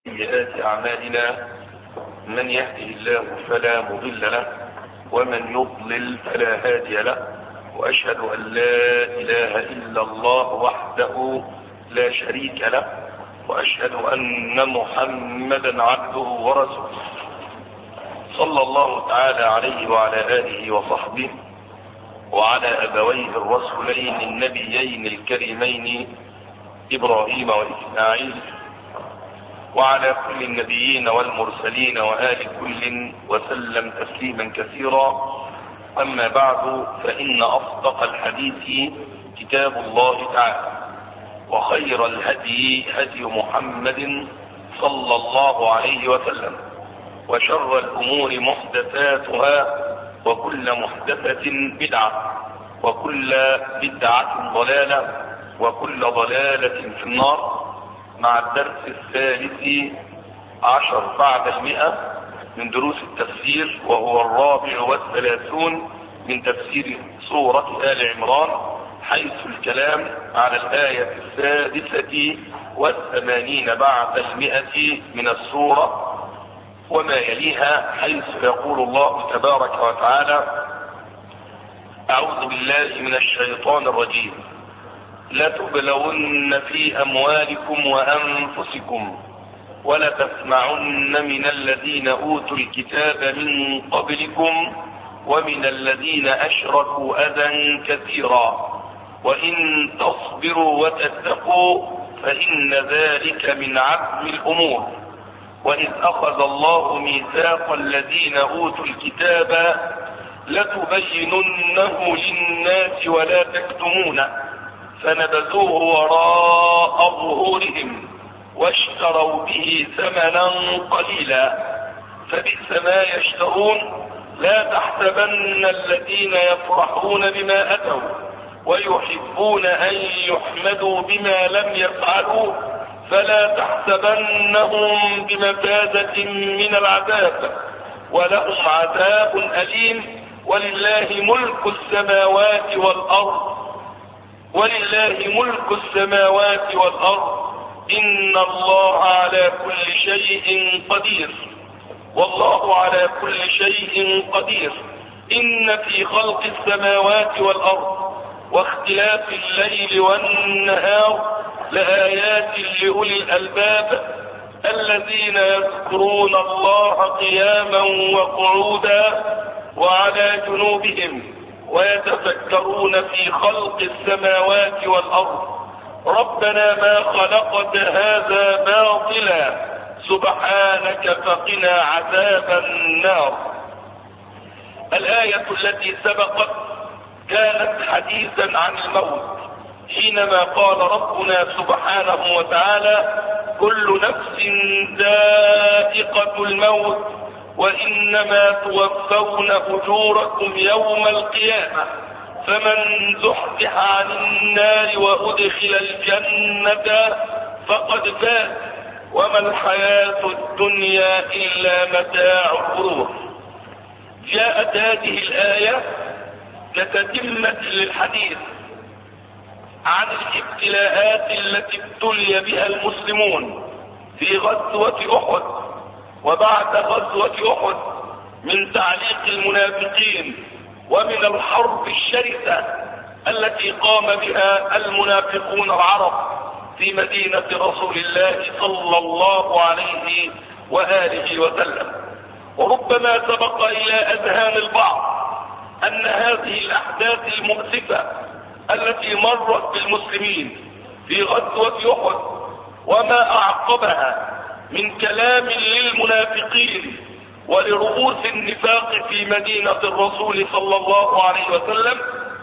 سيئات أعمالنا من يهده الله فلا مضل له ومن يضلل فلا هادي له، وأشهد أن لا إله إلا الله وحده لا شريك له، وأشهد أن محمدا عبده ورسوله صلى الله تعالى عليه وعلى آله وصحبه وعلى أبويه الرسولين النبيين الكريمين إبراهيم وإسماعيل وعلى كل النبيين والمرسلين وآل كل وسلم تسليما كثيرا. أما بعد، فإن أصدق الحديث كتاب الله تعالى، وخير الهدي هدي محمد صلى الله عليه وسلم، وشر الأمور محدثاتها، وكل محدثة بدعة، وكل بدعة ضلالة، وكل ضلالة في النار. مع الدرس الثالث عشر بعد 100 من دروس التفسير، وهو 34 من تفسير سورة آل عمران، حيث الكلام على الآية 86 بعد 100 من السورة وما يليها، حيث يقول الله تبارك وتعالى: أعوذ بالله من الشيطان الرجيم: لتبلون في أموالكم وأنفسكم ولتسمعن من الذين أوتوا الكتاب من قبلكم ومن الذين أشركوا أذى كثيرا وإن تصبروا وتتقوا فإن ذلك من عزم الأمور. وإذ أخذ الله ميثاق الذين أوتوا الكتاب لتبيننه للناس ولا تكتمونه فنبذوه وراء ظهورهم واشتروا به ثمنا قليلا فبئس ما يشترون. لا تحسبن الذين يفرحون بما أتوا ويحبون أن يحمدوا بما لم يفعلوا فلا تحسبنهم بمفازة من العذاب ولهم عذاب أليم. ولله ملك السماوات والأرض إن الله على كل شيء قدير، والله على كل شيء قدير. إن في خلق السماوات والأرض واختلاف الليل والنهار لآيات لأولي الألباب الذين يذكرون الله قياما وقعودا وعلى جنوبهم ويتفكرون في خلق السماوات والأرض ربنا ما خلقت هذا باطلا سبحانك فقنا عذاب النار. الآية التي سبقت كانت حديثا عن الموت، حينما قال ربنا سبحانه وتعالى: كل نفس ذائقة الموت وإنما توفون أجوركم يوم القيامة فمن زحزح عن النار وأدخل الجنة فقد فاز وما الحياة الدنيا إلا متاع الغرور. جاءت هذه الآية كتتمة للحديث عن الابتلاءات التي ابتلي بها المسلمون في غزوة أحد وبعد غزوة أحد من تعليق المنافقين ومن الحرب الشرسة التي قام بها المنافقون العرب في مدينة رسول الله صلى الله عليه وآله وسلم. وربما سبق إلى أذهان البعض أن هذه الأحداث المؤسفة التي مرت بالمسلمين في غزوة أحد وما أعقبها من كلام للمنافقين ولرؤوس النفاق في مدينة الرسول صلى الله عليه وسلم،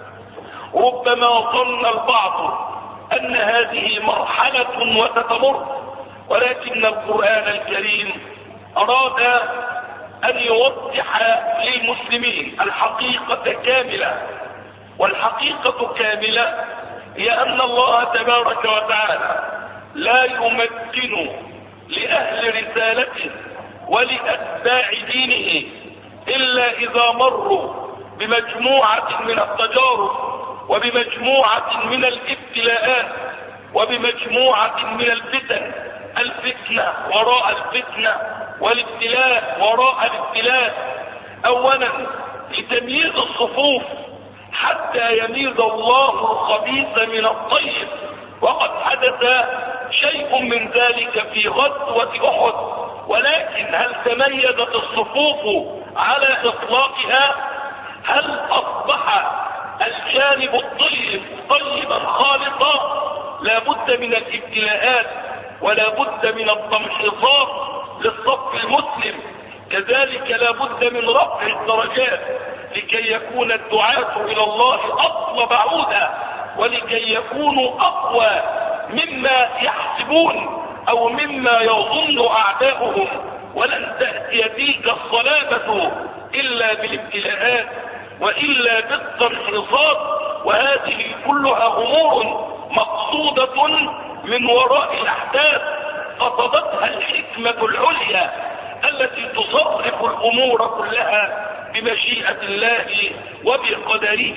ربما ظن البعض أن هذه مرحلة وستمر، ولكن القرآن الكريم أراد أن يوضح للمسلمين الحقيقة كاملة. والحقيقة كاملة هي أن الله تبارك وتعالى لا يمكن لأهل رسالته ولأتباع دينه إلا إذا مروا بمجموعة من التجارب وبمجموعة من الابتلاءات وبمجموعة من الفتن الفتنة وراء الفتنة والابتلاء وراء الابتلاء. اولا لتمييز الصفوف حتى يميز الله الخبيث من الطيب، وقد حدث شيء من ذلك في غزوة احد، ولكن هل تميزت الصفوف على اطلاقها؟ هل اصبح الجانب الطيب طيبا خالصا؟ لا بد من الابتلاءات ولا بد من التمحيصات للصف المسلم، كذلك لا بد من رفع الدرجات لكي يكون الدعاة الى الله اطلب عودا، ولكي يكونوا اقوى مما يحسبون او مما يظن اعداؤهم. ولن تأتي تلك الصلابة الا بالابتلاءات والا بالتمحيصات، وهذه كلها امور مقصودة من وراء الاحداث قصدتها الحكمة العليا التي تصرف الامور كلها بمشيئة الله وبقدره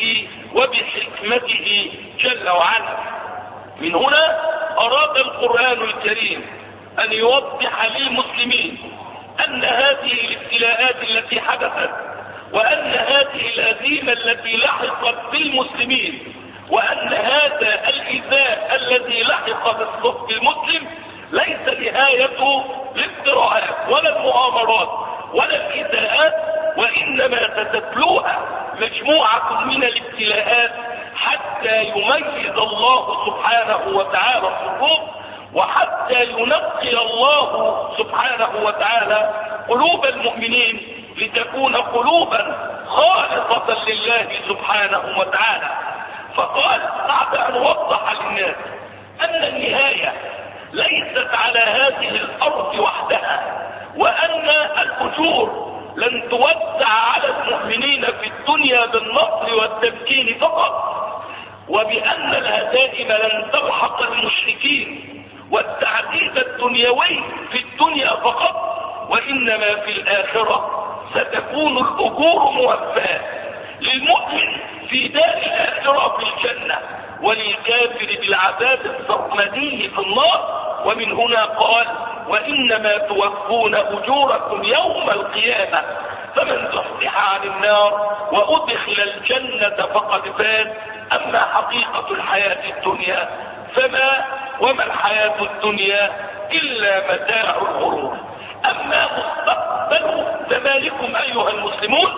وبحكمته جل وعلا. من هنا اراد القرآن الكريم ان يوضح للمسلمين ان هذه الابتلاءات التي حدثت، وان هذه الهزيمة التي لحقت بالمسلمين، وان هذا الايذاء الذي لحق بالصف المسلم ليس نهاية الافتراءات ولا المؤامرات ولا الايذاءات، وانما ستتلوها مجموعة من الابتلاءات حتى يميز الله سبحانه وتعالى الصفوف، وحتى ينقي الله سبحانه وتعالى قلوب المؤمنين لتكون قلوبا خالصة لله سبحانه وتعالى. فقال بعد ان وضح للناس ان النهاية ليست على هذه الارض وحدها، وان الاجور لن توزع على المؤمنين في الدنيا بالنصر والتمكين فقط، وبان الهزائم لن تلحق المشركين والتعذيب الدنيوي في الدنيا فقط، وانما في الاخرة ستكون الاجور موفاة للمؤمن في دار الاخرة في الجنة، وللكافر بالعذاب السرمدي في النار. ومن هنا قال وانما توفون اجوركم يوم القيامة، فمن زحزح عن النار وادخل الجنة فقد فاز. اما حقيقة الحياة الدنيا وما الحياة الدنيا الا متاع الغرور. اما مستقبل زمانكم ايها المسلمون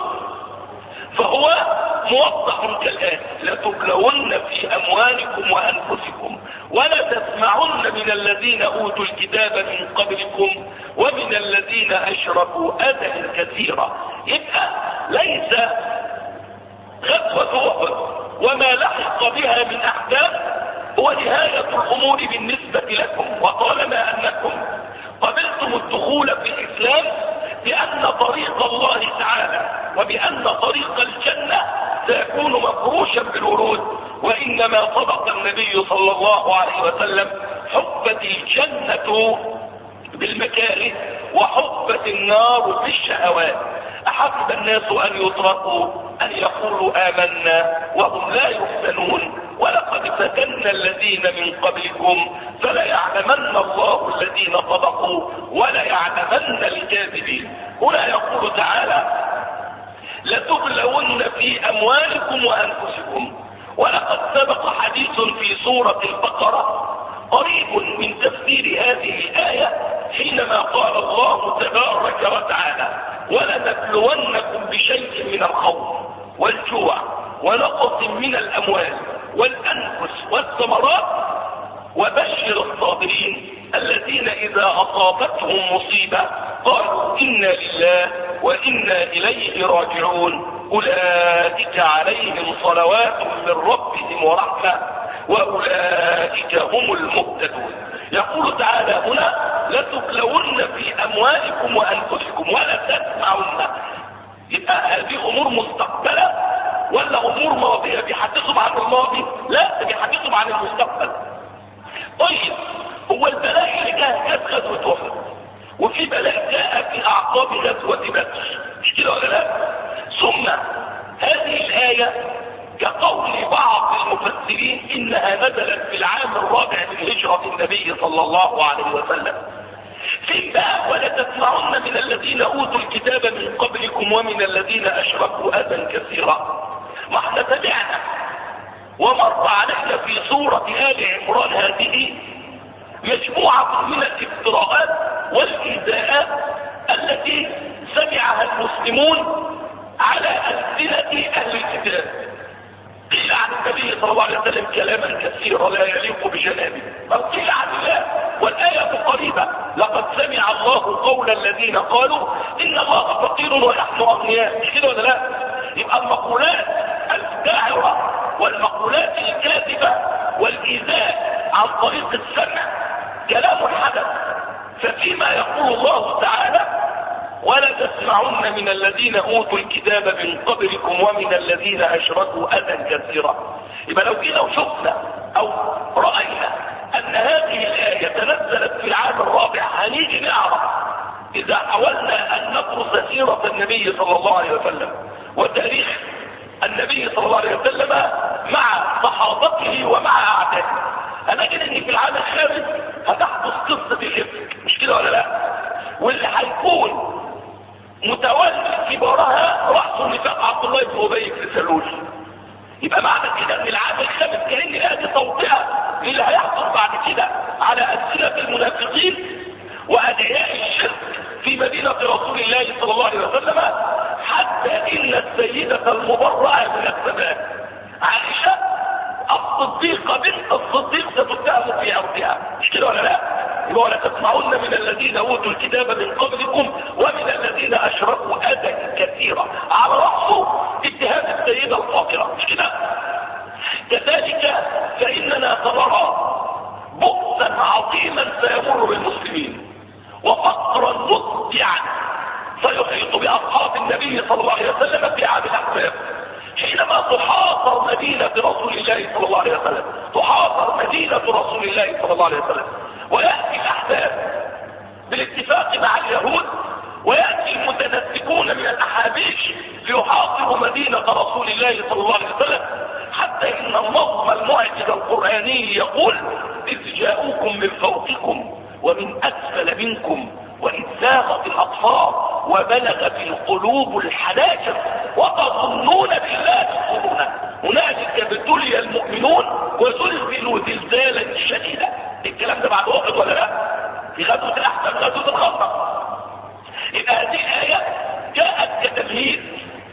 فهو موضح كالآتي: لتبلون في اموالكم وانفسكم ولا تسمعن من الذين اوتوا الكتاب من قبلكم ومن الذين اشركوا اذى كثيرا. يبقى ليس غزوة احد وما لحق بها من احداث هو نهاية الامور بالنسبة لكم، وطالما انكم قبلتم الدخول في الاسلام بان طريق الله تعالى وبان طريق الجنة سيكون مفروشا بالورود، وانما صدق النبي صلى الله عليه وسلم: حفت الجنة بالمكاره وحفت النار بالشهوات. احسب الناس ان يتركوا ان يقولوا امنا وهم لا يفتنون ولقد فتنا الذين من قبلكم فليعلمن الله الذين صدقوا وليعلمن الكاذبين. هنا يقول تعالى: لتبلون في اموالكم وانفسكم. ولقد سبق حديث في سورة البقرة قريب من تفسير هذه الآية حينما قال الله تبارك وتعالى: ولنبلونكم بشيء من الخوف والجوع ونقص من الاموال والانفس والثمرات وبشر الصابرين الذين اذا اصابتهم مصيبة قالوا انا لله وانا اليه راجعون اولئك عليهم صلوات من ربهم ورحمة واولئك هم المهتدون. يقول تعالى هنا: لتبلون في اموالكم وانفسكم ولا تسمعن. يبقى هذه امور مستقبلة ولا امور ماضية؟ بيحدثهم عن الماضي؟ لا، بيحدثهم عن المستقبل. طيب، هو البلاء اللي جاء غزوة احد، وفي بلاء جاء في اعقاب غزوة بدر، مش كده ولا لا؟ ثم هذه الآية كقول بعض المفسرين انها نزلت في العام الرابع من الهجرة، سيرة النبي صلى الله عليه وسلم. في بقى ولتسمعن من الذين اوتوا الكتاب من قبلكم ومن الذين اشركوا اذى كثيرا. ما احنا سمعنا ومر علينا في سورة آل عمران هذه مجموعة من الافتراءات والإيذاءات التي سمعها المسلمون على ألسنة أهل الكتاب. قيل عن النبي صلى الله عليه وسلم كلاما كثيرا لا يليق بجنابه، بل قيل عن الله، والآية قريبة: لقد سمع الله قول الذين قالوا إن الله فقير ونحن أغنياء. مش كده ولا لا؟ يبقى المقولات الداعرة والمقولات الكاذبة والإيذاء عن طريق السمع كلام حدث. ففيما يقول الله تعالى: ولا تسمعن من الذين اوتوا الكتاب من قبلكم ومن الذين اشركوا اذى كثيرا. يبقى لو جينا وشفنا او راينا ان هذه الايه تنزلت في العام الرابع، هنيجي نعرف اذا حاولنا ان ندرس سيره النبي صلى الله عليه وسلم وتاريخ النبي صلى الله عليه وسلم مع صحابته ومع اعدائه، هنجد ان في العام الخامس هتحدث قصه الافك. مش كده ولا لا؟ واللي هيكون متولي كبارها رأس النفاق عبد الله بن ابي بن سلول. يبقى معنى كده ان العام الخامس كأن هذه توطئة للي هيحصل بعد كده على ألسنة المنافقين وأدعياء الشرك في مدينة رسول الله صلى الله عليه وسلم، حتى إن السيدة المبرأة من السماء عائشة الصديقة بنت الصديق ستتهم في أرضها. مش كده ولا لا؟ يبقى ولا تسمعون من الذين اوتوا الكتاب من قبلكم ومن الذين اشركوا اذى كثيرا، على رأسه اتهام السيدة الفاطرة. مش كده؟ كذلك فإننا سنرى بؤسا عظيما سيمر بالمسلمين وفقرا مضجعا سيحيط بأصحاب النبي صلى الله عليه وسلم في عام الأحزاب، حينما تحاصر مدينة رسول الله صلى الله عليه وسلم، تحاصر مدينة رسول الله صلى الله عليه وسلم، ويأتي الأحزاب بالاتفاق مع اليهود، ويأتي المتنسكون من الأحابيش ليحاصروا مدينة رسول الله صلى الله عليه وسلم، حتى إن النظم المعجز القرآني يقول: إذ جاءوكم من فوقكم ومن أسفل منكم وإذ زاغت الأبصار وبلغت القلوب الحناجر وتظنون بالله الظنونا هنالك ابتلي المؤمنون وزلزلوا زلزالا شديدا. الكلام ده بعد وقت ولا لا؟ في غزوة الأحزاب، غزوة الخندق. إذا هذه الآية جاءت كتمهيد،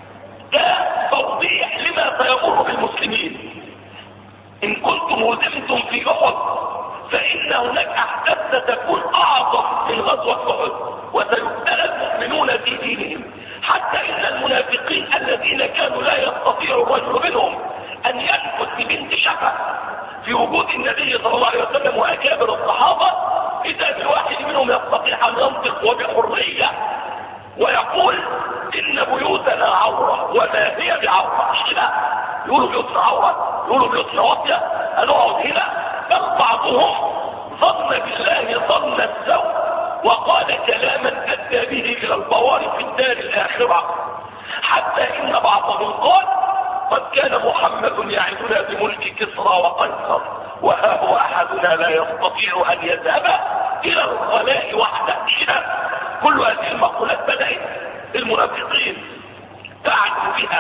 كتوضيح لما سيمر بالمسلمين. إن كنتم هزمتم في أحد فإن هناك أحداث ستكون أعظم من غزوة أحد، وسيبتلى المؤمنون في دينهم، حتى إن المنافقين الذين كانوا لا يستطيع الرجل منهم أن ينفذ ببنت شفا في وجود النبي صلى الله عليه وسلم وأكابر الصحابة، إذا بواحد منهم يستطيع أن ينطق وبحرية ويقول: إن بيوتنا عورة وما هي بعورة. مش كده؟ يقولوا بيوتنا عورة، يقولوا بيوتنا واطية، هنقعد هنا. بل بعضهم ظن بالله ظن السوء وقال كلاما أدى به إلى البوار في الدار الآخرة، حتى إن بعضهم قال: قد كان محمد يعدنا بملك كسرى وقيصر وها هو أحدنا لا يستطيع أن يذهب إلى الخلاء وحده. كل هذه المقولات بدأت المنافقين تعد بها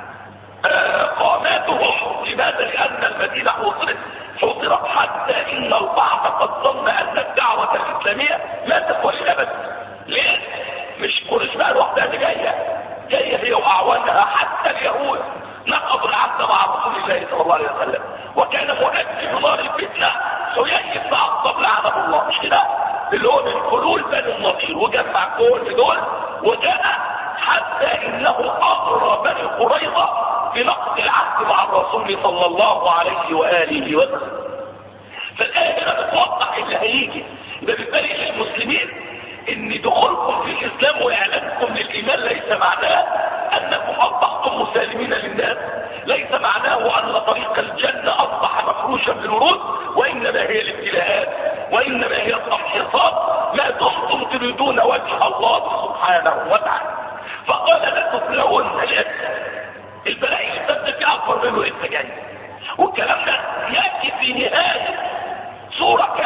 قاماتهم. لماذا؟ لأن المدينة حصرت حتى إن البعض قد ظن أن الدعوة الإسلامية لا تقوى للأبد. ليه؟ مش قريش بقى لوحدها اللي جاية هي وأعوانها، حتى اليهود نقضوا العهد مع رسول الله صلى الله عليه وسلم، وكان مؤجل نار الفتنة حيي بن أخطب لعنه الله. مش كده؟ اللي هو من حلول بني النضير، وجمع كل دول وجاء حتى إنه أغرى بني قريظة في نقض العهد مع الرسول صلى الله عليه وآله وسلم. فالآية هنا بتوضح اللي هيجي. يبقى بالتالي للمسلمين ان دخولكم في الاسلام واعلانكم للايمان ليس معناه انكم اصبحتم مسالمين للناس، ليس معناه ان طريق الجنة اصبح مفروشا بالورود، وانما هي الابتلاءات، وانما هي التمحيصات، ما دمتم تريدون وجه الله سبحانه وتعالى. فقال: لا تبلغن البلاء اللي تبدأ في اكبر منه انت جاي. والكلام ده ياتي في نهاية سورة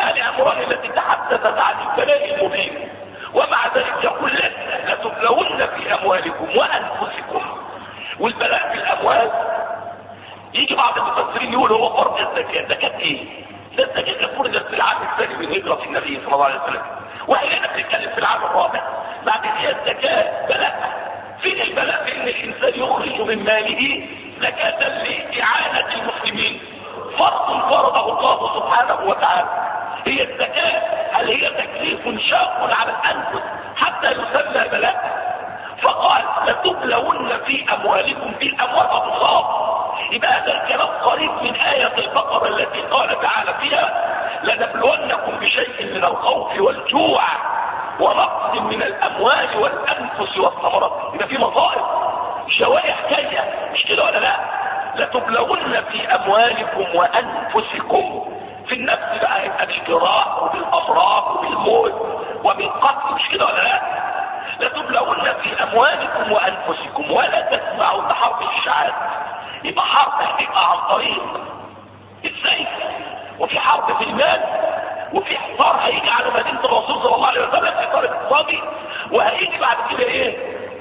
آل عمران التي تحدثت عن البلاء المبين، ومع ذلك يقول لك لتبلون في أموالكم وأنفسكم. والبلاء في الأموال يجي بعض المفسرين يقول هو فرض الزكاة. زكاة ايه؟ ده الزكاة فرضت في العام الثاني من هجرة النبي صلى الله عليه وسلم، واحنا بنتكلم في العام الرابع. بعد كده الزكاة بلاء. فين البلاء؟ في ان الانسان يخرج من ماله زكاة لإعانة المسلمين، فرض فرضه الله سبحانه وتعالى. هي الزكاة هل هي تكليف شاق على الأنفس حتى يسمى بلاء؟ فقال لتبلون في أموالكم، في الأموال الله. يبقى هذا الكلام قريب من آية البقرة التي قال تعالى فيها لنبلونكم بشيء من الخوف والجوع ونقص من الأموال والأنفس والثمرات. يبقى في مصائب شوائح جاية، مش كده ولا لا؟ لتبلون في أموالكم وأنفسكم. في النفس بقى يبقى بالجراح وبالأمراض وبالموت وبالقتل، مش كده ولا لا؟ لتبلون في أموالكم وأنفسكم ولا تسمعوا بحرب الشعاب. يبقى حرب هتبقى عن طريق السيف، وفي حرب في المال، وفي حصار هيجي على مدينة الرسول صلى الله عليه وسلم، حصار اقتصادي، وهيجي بعد كده ايه؟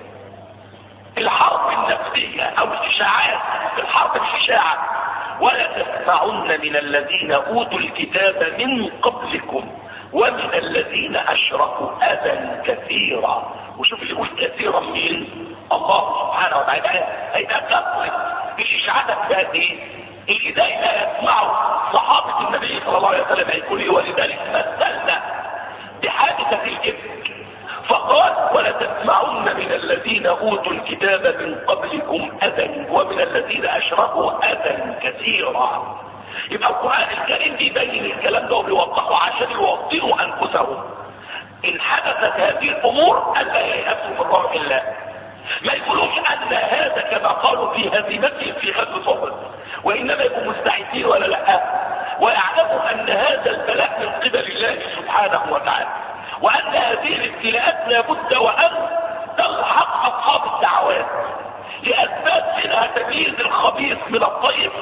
الحرب النفسية او الاشاعات. الحرب الاشاعة. ولا تسمعن من الذين اوتوا الكتاب من قبلكم ومن الذين اشركوا اذى كثيرا. وشوف اللي يقول كثيرا مين؟ الله سبحانه وتعالى. هيبقى كثرة الاشاعات هذه اللي دايما يسمعوا صحابة النبي صلى الله عليه وسلم يقول ايه؟ ولذلك مثلنا بحادثة الإفك فقال ولا تسمعن من الذين اوتوا الكتاب من قبلكم اذى ومن الذين اشركوا اذى كثيرا. يبقى القرآن الكريم بيبين الكلام ده وبيوضحه عشان يوطنوا انفسهم ان حدثت هذه الامور الا ييأسوا من روح الله. ما يقولوش ان هذا كما قالوا في هزيمتهم في غزوة أحد، وانما يكونوا مستعدين ولا لا، ويعلموا ان هذا البلاء من قبل الله سبحانه وتعالى، وان هذه الابتلاءات لابد وان تلحق اصحاب الدعوات لاسباب منها تمييز الخبيث من الطيب،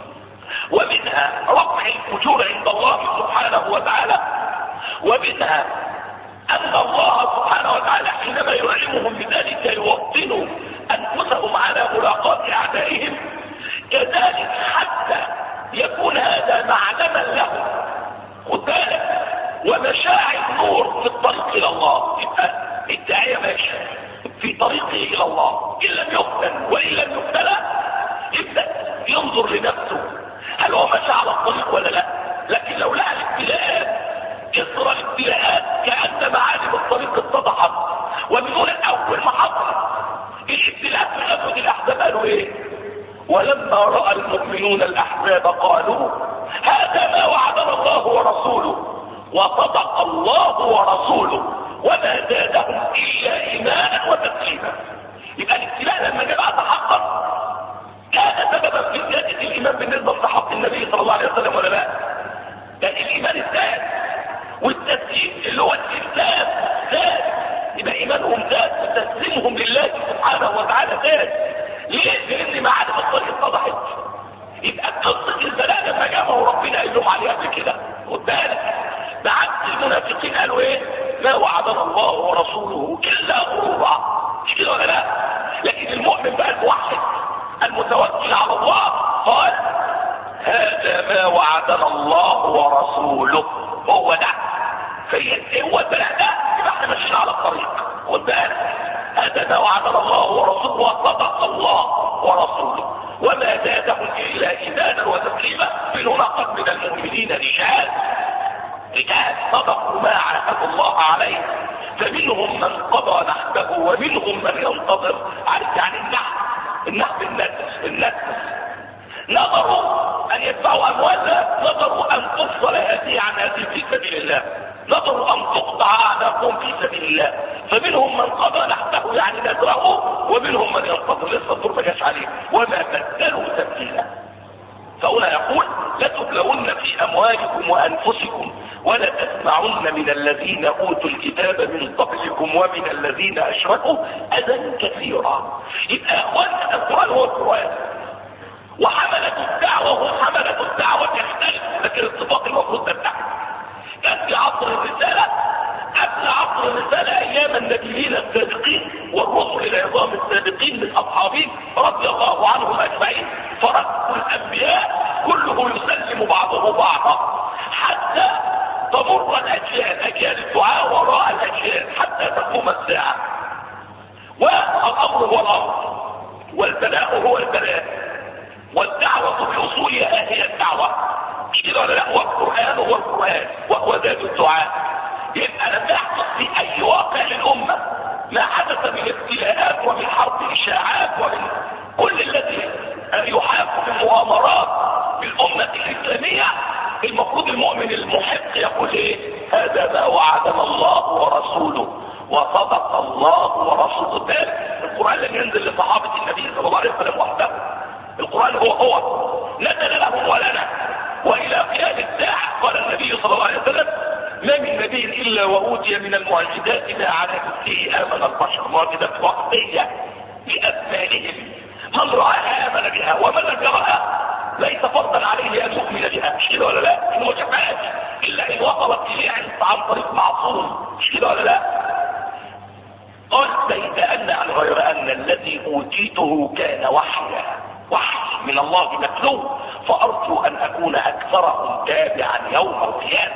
ومنها رفع الفجور عند الله سبحانه وتعالى، ومنها ان الله سبحانه وتعالى حينما يعلمهم بذلك يوطنوا انفسهم على ملاقاة اعدائهم، كذلك حتى يكون هذا معلما لهم خد بالك ومشاعر نور في الطريق الى الله. يبقى الداعية ماشي في طريقه الى الله، ان لم يفتن وان لم يبتلى يبدأ ينظر لنفسه هل هو ماشي على الطريق ولا لا. لكن لو لقى الابتلاءات كسر الابتلاءات كأن معالم الطريق اتضحت، ومن اول ما حصل الابتلاءات في غزوة الاحزاب قالوا ايه؟ ولما رأى المؤمنون الاحزاب قالوا هذا ما وعدنا الله ورسوله وصدق الله ورسوله وما زادهم الا ايمانا وتسليما. يبقى الابتلاء لما جاء تحقق كان سببا في زيادة الايمان بالنسبة لصحابة النبي صلى الله عليه وسلم ولا لا؟ كان الايمان الزاد والتسليم اللي هو الاستسلام زاد، يبقى ايمانهم زاد وتسليمهم لله سبحانه وتعالى زاد. ليه؟ لان معالم الطريق اتضحت. يبقى قصة البلاء لما جابوا ربنا قال لهم عليها قبل كده خد بالك، بعكس المنافقين قالوا ايه؟ ما وعدنا الله ورسوله الا غرورا، مش كده ولا لا؟ لكن المؤمن بقى الموحد المتوكل على الله قال هذا ما وعدنا الله ورسوله، هو ده. هو البلاء ده يبقى احنا ماشيين على الطريق خد بالك. هذا ما وعدنا الله ورسوله وصدق الله ورسوله وما زادهم الا ايمانا وتسليما. منهم قد من المؤمنين رجال صدقوا ما عاهدوا الله عليه، فمنهم من قضى نحبه ومنهم من ينتظر. عارف يعني النحب النفس نظروا ان يدفعوا اموالها، نظروا ان تفصل هذه عن هذه في سبيل الله، نظروا ان تقطع اعناقهم في سبيل الله. فمنهم من قضى نحبه يعني نزرعه، ومنهم من ينتظر لسه الدور ما جاش عليه وما بدلوا تبديلا. فهنا يقول لتبلون في اموالكم وانفسكم ولا تسمعن من الذين اوتوا الكتاب من قبلكم ومن الذين اشركوا اذى كثيرا. يبقى اخواننا القران هو القران، وحملة الدعوة هم حملة الدعوة يختلف، لكن الصفات المفروض تتحد. كان في عصر الرسالة، قبل عصر الرسالة ايام النبيين السابقين والرسل العظام السابقين من اصحابهم رضي الله عنهم اجمعين، فرق الانبياء كله يسلم بعضه بعضا حتى تمر الاجيال، اجيال الدعاء وراء الاجيال حتى تقوم الساعة. والامر هو الامر، والبلاء هو البلاء، والدعوة باصولها هي الدعوة، مش كده ولا لا؟ والقرآن هو القرآن وهو ذات الدعاء. يبقى لم يحدث في اي واقع للامة ما حدث من ابتلاءات ومن حرب اشاعات ومن كل الذي يحاك من مؤامرات بالامة الاسلامية. المفروض المؤمن المحق يقول ايه؟ هذا ما وعدنا الله ورسوله وصدق الله ورسوله. ذلك القرآن لم ينزل لصحابة النبي صلى الله عليه وسلم وحده، القرآن هو نزل لهم ولنا والى قيام الساعة. قال النبي صلى الله عليه وسلم ما من نبي الا واوتي من المعجزات ما على مثله امن البشر، معجزات وقتية بأسمائهم، من رآها آمن بها ومن لم يرها ليس فرضا عليه ان يؤمن بها، مش كده ولا لا؟ انه ما شافهاش الا ان وصلت اليه عن طريق معصوم، مش كده ولا لا؟ قال بيد ان عن غير ان الذي اوتيته كان وحي من الله متلو، فارجو ان اكون اكثرهم تابعا يوم القيامه.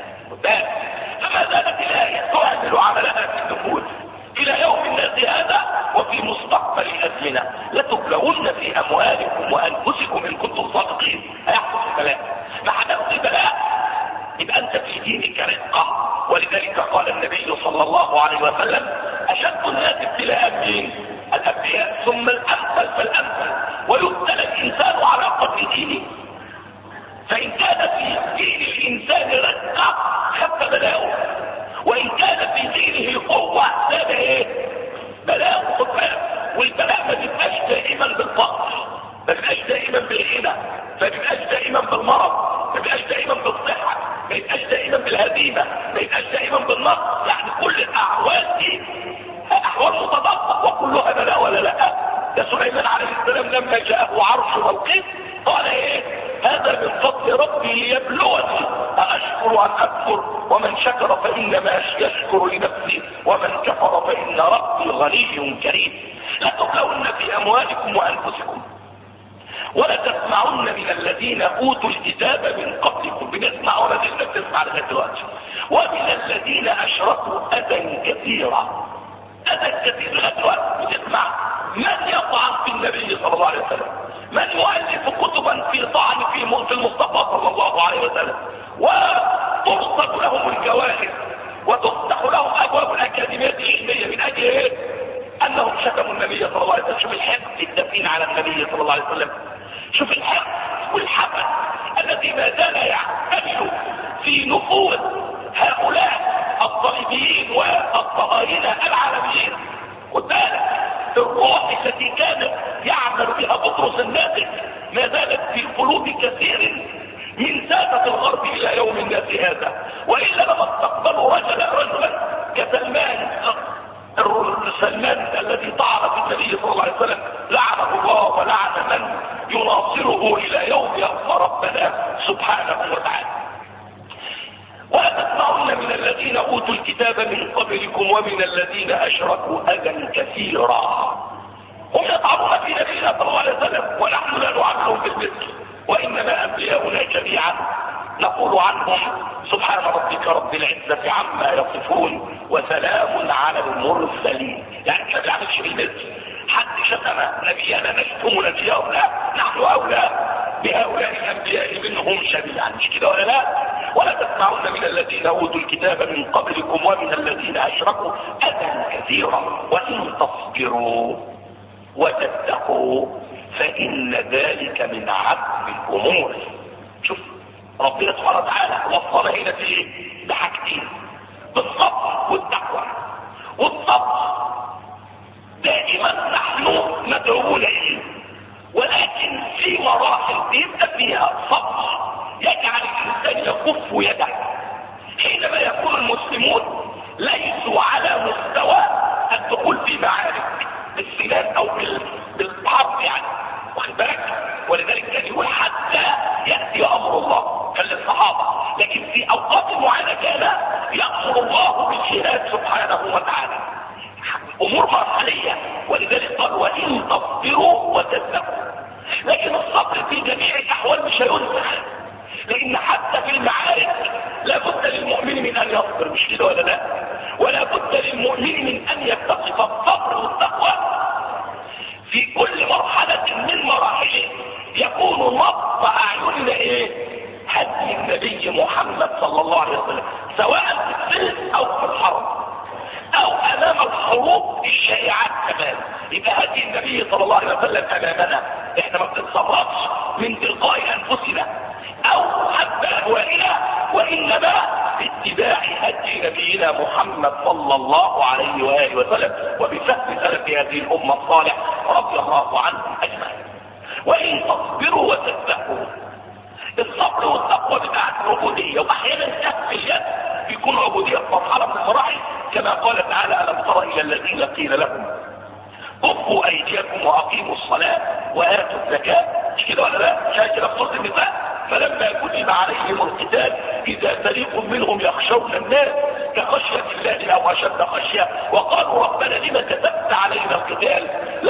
فما زالت الايه تعمل عملها في النفوس الى يوم الناس هذا وفي مستقبل الازمنه. لتبلون في اموالكم وانفسكم ان كنتم صادقين. هيحصل البلاء، ما حدث البلاء يبقى انت في دينك رزقه. ولذلك قال النبي صلى الله عليه وسلم اشد الناس ابتلاء مين؟ الانبياء، ثم الامثل فالامثل، ويبتلى الانسان على قدر دينه. فان كان في دين الانسان رزقه خف بلاؤه، وان كان في دينه قوه زاد ايه؟ بلاؤه. خد بالك، والبلاء ما بيبقاش دائما بالفقر، ما بيبقاش دائما بالغنى، ما بيبقاش دائما بالمرض، ما بيبقاش دائما بالصحه، ما بيبقاش دائما بالهزيمه، ما بيبقاش دائما بالنقص. يعني كل الاحوال دي احوال متضادة وكلها بلاء ولا لا؟ ده سليمان عليه السلام لما جاءه عرش القيس قال ايه؟ هذا من فضل ربي ليبلوني أأشكر أم أكفر، ومن شكر فإنما يشكر لنفسه ومن كفر فإن ربي غني كريم. لتبلون في أموالكم وأنفسكم ولا تسمعن من الذين اوتوا الكتاب من قبلكم. بنسمع ولا تسمع لغايه دلوقتي. ومن الذين اشركوا اذى كثيرا، اذى كثير لغايه دلوقتي بتسمع. من يطعن في النبي صلى الله عليه وسلم، من يؤلف كتبا في طعن في المصطفى صلى الله عليه وسلم، وترصد لهم الجواهر وتفتح لهم ابواب الاكاديميات العلميه من اجل ايه؟ انهم شتموا النبي صلى الله عليه وسلم. شوف الحقد الدفين على النبي صلى الله عليه وسلم، شوف الحقد والحقد الذي ما زال يعتمل في نفوذ هؤلاء الصليبيين والطغاينة العالميين. خد بالك، الروح التي كانت يعمل بها بطرس الناطق ما زالت في قلوب كثير من سادة الغرب الى يوم الناس هذا. والا لما استقبلوا رجلا سلمان الذي طعن في النبي صلى الله عليه وسلم لعنه الله ولعن من يناصره الى يوم يلقى ربنا سبحانه وتعالى. ولا تسمعن من الذين اوتوا الكتاب من قبلكم ومن الذين اشركوا اذى كثيرا. هم يطعنون في نبينا صلى الله عليه وسلم ونحن لا نعاملهم بالمثل، وانما انبياؤنا جميعا نقول عنهم سبحان ربك رب العزة عما يصفون وسلام على المرسلين. يعني ما بنعملش بالمثل. حد شتم نبينا نشتم نبيهم؟ لا، نحن اولى بهؤلاء الانبياء منهم جميعا، مش كده ولا لا؟ ولا تسمعون من الذين اوتوا الكتاب من قبلكم ومن الذين اشركوا اذى كثيرا وان تصبروا وتتقوا فان ذلك من عزم الامور. شوف ربنا سبحانه وتعالى وصلنا هنا في بحاجتين، بالصبر والتقوى. والصبر دائما نحن ندعوون اليه، ولكن في مراحل بيبقى فيها صبر يجعل الانسان يكف يده. حينما يكون المسلمون ليسوا على مستوى الدخول في معارك بالسلاح او بالحرب، يعني واخد بالك؟ ولذلك كان يقول حتى ياتي امر الله كالصحابه. لكن في اوقات معينه امور مرحلية، ولذلك قال وان تصبروا وتتقوا. لكن الصبر في جميع الاحوال مش هينسخ، لان حتى في المعارك لا بد للمؤمن من ان يصبر، مش كده ولا لا؟ ولا بد للمؤمن من ان يتقي. فالصبر والتقوى في كل مرحلة من مراحله يكون نصب اعيننا ايه؟ هدي النبي محمد صلى الله عليه وسلم، سواء في السلم او في الحرب او امام الحروب الشائعات كمان. يبقى هدي النبي صلى الله عليه وسلم امامنا، احنا ما بنتصرفش من تلقاء انفسنا او حتى اهوائنا، وانما باتباع هدي نبينا محمد صلى الله عليه واله وسلم وبفهم سلف هذه الامه الصالح رضي الله عنهم اجمعين. وان تصبروا وتتقوا، الصبر والتقوى بتاعت العبوديه، واحيانا كف اليد بيكون عبوديه في مرحله من المراحل، كما قال تعالى الم تر الى الذين قيل لهم كفوا ايديكم واقيموا الصلاه واتوا الزكاه، مش كده ولا لا؟ شايف كده في سوره النساء، فلما كتب عليهم القتال اذا فريق منهم يخشون الناس كخشيه الله او اشد خشيه وقالوا ربنا لما كتبت علينا القتال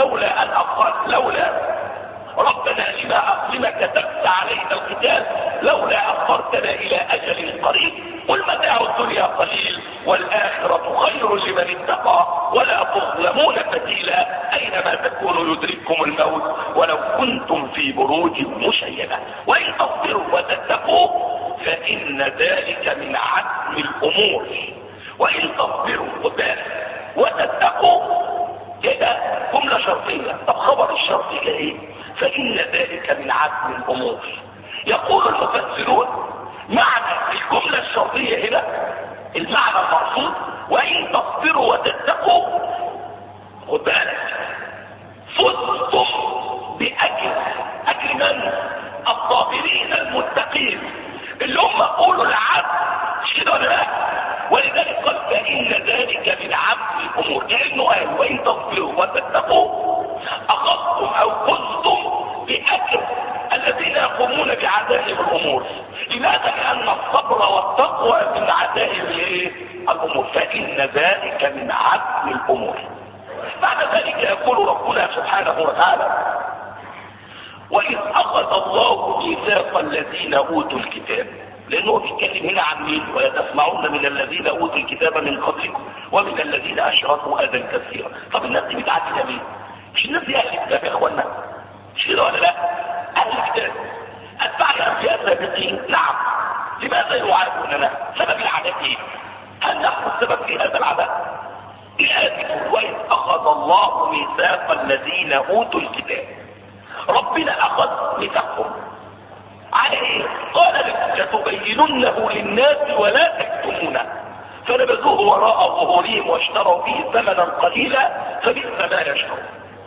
ربنا لما كتبت علينا القتال لولا اخرتنا الى اجل قريب قل متاع الدنيا قليل والاخره خير لمن اتقى ولا تظلمون فتيلا اينما تكونوا يدرككم الموت ولو كنتم في بروج مشيده. وان تصبروا وتتقوا فان ذلك من عزم الامور. وان تصبروا وتتقوا كده جمله شرطيه. طب خبر الشرط ايه؟ فإن ذلك من عزم الأمور. يقول المفسرون معنى الجملة الشرطية هنا المعنى المقصود وإن تصبروا وتتقوا، خد بالك فزتم بأجر من؟ الصابرين المتقين اللي هم قولوا العبد، مش كده ولا لا؟ ولذلك قال فإن ذلك من عزم الأمور، لأنه قال وإن تصبروا وتتقوا أخذتم أو فزتم بأجر الذين يقومون بعزائم الأمور. لماذا؟ لأن الصبر والتقوى من عزائم الأمور، فإن ذلك من عزم الأمور. بعد ذلك يقول ربنا سبحانه وتعالى وإذ أخذ الله ميثاق الذين أوتوا الكتاب، لأنه بيتكلم هنا عن مين؟ ويتسمعون من الذين أوتوا الكتاب من قبلكم ومن الذين أشركوا أذى كثيرا. طب الناس دي بتاعتنا مين؟ مش الناس دي أهل الكتاب يا إخوانا؟ مش كده ولا لا؟ أهل الكتاب أتباع الأنبياء السابقين، نعم. لماذا يعادوننا؟ سبب العداء إيه؟ هل نحن السبب في هذا العداء؟ الآية وإذ أخذ الله ميثاق الذين أوتوا الكتاب، ربنا أخذ ميثاقهم على إيه؟ قال لتبيننه للناس ولا تكتمونه فنبذوه وراء ظهورهم واشتروا به ثمنا قليلا فبئس ما يشترون.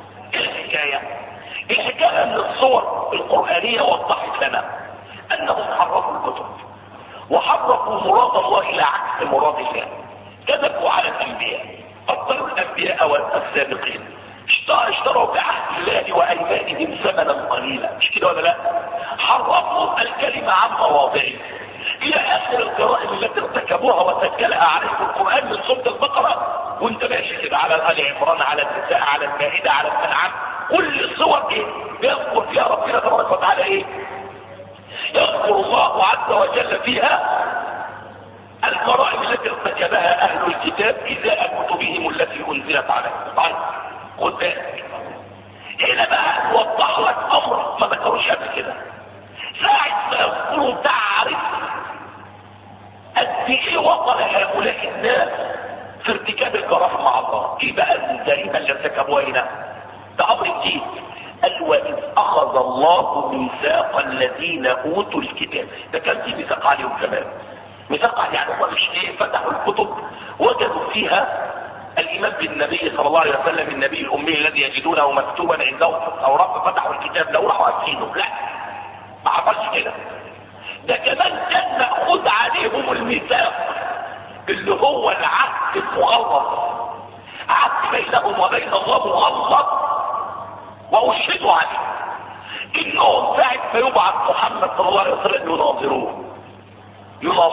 الحكاية من الصور القرآنية وضحت لنا أنهم حرفوا الكتب وحرفوا مراد الله إلى عكس مراد الله، كذبوا على الأنبياء، أبطلوا الأنبياء والسابقين، اشتروا بعهد الله وأيمانهم ثمنا قليلا، مش كده ولا لا؟ حرفوا الكلمة عن مواضعه إلى آخر الجرائم التي ارتكبوها وسجلها عليهم القرآن من سورة البقرة وانت ماشي كده على آل عمران، على النساء، على المائدة، على الأنعام، كل الصور ايه؟ يذكر فيها ربنا تبارك وتعالى ايه؟ يذكر الله عز وجل فيها الجرائم التي ارتكبها أهل الكتاب إزاء كتبهم التي أنزلت عليهم. طيب خد بالك هنا بقى وضح لك أمر ما ذكروش قبل كده. ساعة ما يذكروا تعرف قد ايه وصل هؤلاء الناس في ارتكاب الجرائم مع الله. ايه بقى الجريمة اللي ارتكبوها هنا؟ ده امر جديد. قال واذ اخذ الله ميثاق الذين اوتوا الكتاب، ده كان في ميثاق عليهم كمان. ميثاق يعني هم مش ايه؟ فتحوا الكتب وجدوا فيها الايمان بالنبي صلى الله عليه وسلم النبي الامي الذي يجدونه مكتوبا عندهم في التوراه، فتحوا الكتاب لو راحوا قاسينه. لا ما حصلش كده. ده كمان كان مأخوذ عليهم الميثاق اللي هو العهد المغلظ، عهد بينهم وبين الله مغلظ، واشهدوا عليه انهم ساعة ما يبعث محمد صلى الله عليه وسلم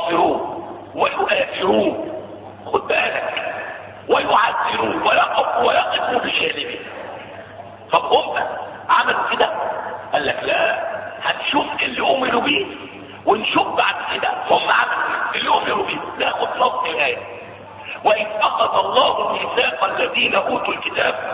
يناصروه ويؤثروه، خد بالك، ويعذروه ويقفوا الله ميثاق الذين اوتوا الكتاب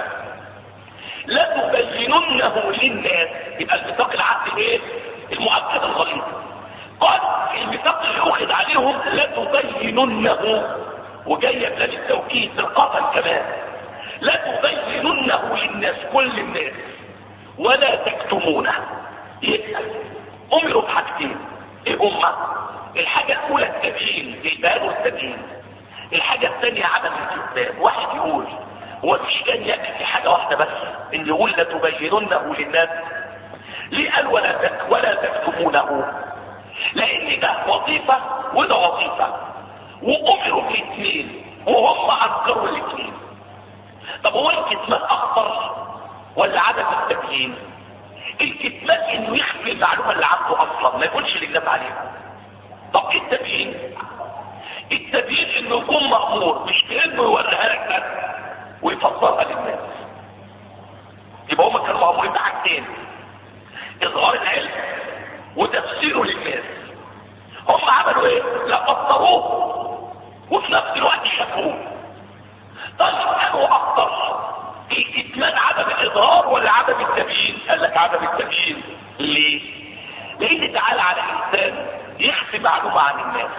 لتبيننه للناس. يبقى الميثاق العهد ايه؟ المؤكد الغليظ. قال الميثاق اللي اخذ عليهم لتبيننه، وجايه بلاد التوكيد بالقسم كمان، لتبيننه للناس، كل الناس، ولا تكتمونه. يبقى امروا بحاجتين، ايه هما؟ الحاجه الاولى التبيين، البيان والتبيين. الحاجه الثانيه عدم الكتمان. واحد يقول هو مش كان يكفي حاجه واحده بس ان يقول لتبيننه للناس؟ ليه قال ولا تكتمونه؟ لان ده وظيفه وده وظيفه، وامروا بالاثنين وهم انكروا الاثنين. طب هو الكتمان اخطر ولا عدم التبيين؟ الكتمان انه يخفي المعلومه اللي عنده اصلا، ما يقولش للناس عليها. طب التبيين، التبيين انه يكون مأمور، مش بانه يوريها لك بس ويفسرها للناس. يبقى هم كانوا مأمورين بحاجتين، اظهار العلم وتفسيره للناس. هم عملوا ايه؟ لا فسروه وفي نفس الوقت شافوه. طيب كانوا اكتر الكتمان عدم الاظهار ولا عدم التبيين؟ قال لك عدم التبيين. ليه؟ لان تعالى على انسان يخفي معلومه عن الناس،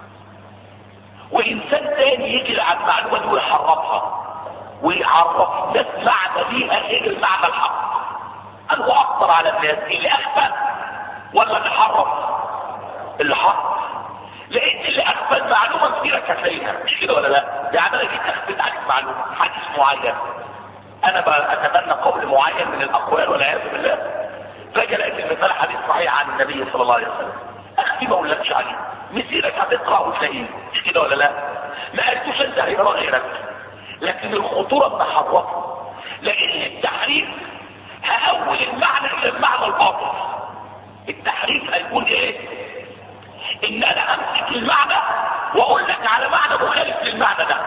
وانسان تاني يجي على المعلومه دي ويحرفها ويعرف الناس معنى ليها غير المعنى الحق. قال هو اكتر على الناس اللي اخفى ولا اللي حرف؟ اللي حرف. لان اللي اخفى المعلومه كثيره كفايه، مش كده ولا لا؟ يعني انا جيت اخفيت عليك معلومه، حديث معين، انا اتبنى قول معين من الاقوال والعياذ بالله، فجاه لقيت المثال حديث صحيح عن النبي صلى الله عليه وسلم، اخفي ما اقولكش عليه، مسيرك هتقرا وتلاقيه، مش كده ولا لا؟ ما قلتوش انت هيقرا غيرك. لكن الخطوره بنحرفه، لان التحريف هأول المعنى الى المعنى الباطل. التحريف هيكون ايه؟ ان انا امسك المعنى واقول لك على معنى مخالف للمعنى ده،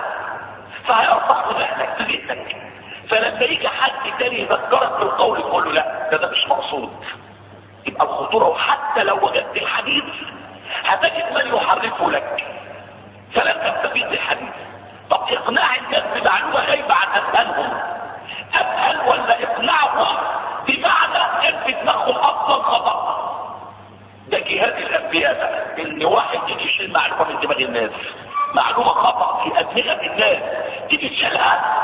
فهيرفع ذهنك في جسمك. فلما يجي حد تاني يذكرك بالقول يقول له لا ده مش مقصود. يبقى الخطوره، وحتى لو وجدت الحديث هتجد من يحرفه لك فلن تستفيد الحديث. طب اقناع الناس بمعلومه غايبه عن اذهانهم اسهل ولا اقناعهم بمعنى كان في دماغهم اصلا خطا؟ ده جهاد الانبياء بقى، ان واحد يجي يشيل معلومه من دماغ الناس، معلومه خطا في ادمغه الناس، تيجي تشيلها،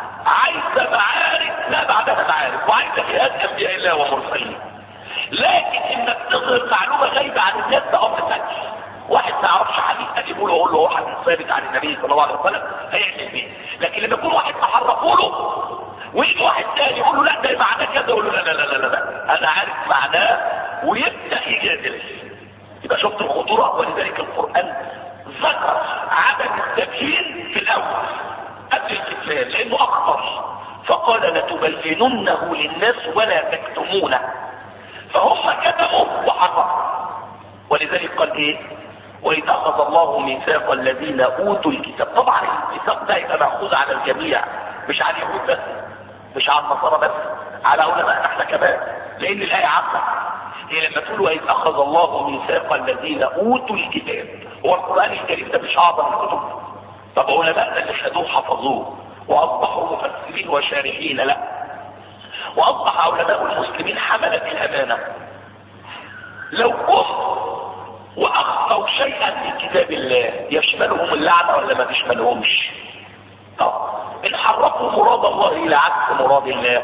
عايزه معارك لا بعدها معارك، وعايزه جهاد انبياء الله ومرسلين. لكن انك تظهر معلومه غايبه عن الناس ده امر ثاني. واحد ما يعرفش حديث اجيبه له اقول له هو حديث ثابت عن النبي صلى الله عليه وسلم هيعمل بيه. لكن لما يكون واحد تحرفه له ويجي واحد ثاني يقول له لا ده معناه كذا، يقول له لا لا لا لا لا انا عارف معناه، ويبدا يجادل. يبقى شفت الخطوره. ولذلك القران ذكر عدم التبيين في الاول قبل الكتمان لانه اخطر، فقال لتبيننه للناس ولا تكتمونه. فهم كتموا وحرفوا. ولذلك قال ايه؟ واذا اخذ الله ميثاق الذين اوتوا الكتاب. طبعا الميثاق ده يبقى ماخوذ على الجميع، مش على اليهود بس، مش على النصارى بس، على علماء احنا كمان، لان الايه عامه. هي لما تقول واذ اخذ الله ميثاق الذين اوتوا الكتاب، هو القران الكريم ده مش اعظم الكتب؟ طب علماءنا اللي خدوه حفظوه واصبحوا مفسرين وشارحين؟ لا، واصبح علماء المسلمين حملة الامانه. لو كفروا واخطأوا شيئا من كتاب الله يشملهم اللعنه ولا ما يشملهمش؟ طب ان حرفوا مراد الله الى عكس مراد الله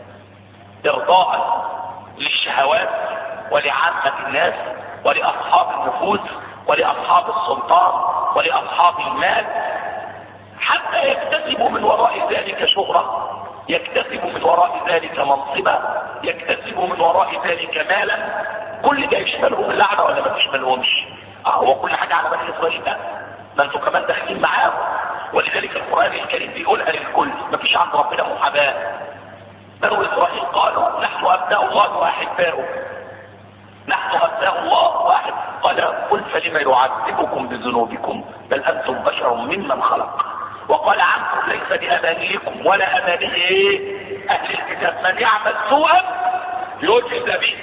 ارضاء للشهوات ولعامة الناس ولاصحاب النفوذ ولاصحاب السلطان ولاصحاب المال، حتى يكتسبوا من وراء ذلك شهرة، يكتسبوا من وراء ذلك منصبا، يكتسبوا من وراء ذلك مالا، كل ده يشملهم اللعنه ولا ما يشملهمش؟ هو كل حاجه على بني اسرائيل ده، ما انتوا كمان داخلين معاهم. ولذلك القران الكريم بيقولها للكل، ما فيش عند ربنا محاباه. بنو اسرائيل قالوا نحن ابناء الله واحباؤه، نحن ابناء الله واحد. قال قل فلم يعذبكم بذنوبكم بل انتم بشر ممن خلق. وقال عنكم ليس بامانيكم ولا اماني اهل الكتاب، من يعمل سوءا يجزى به.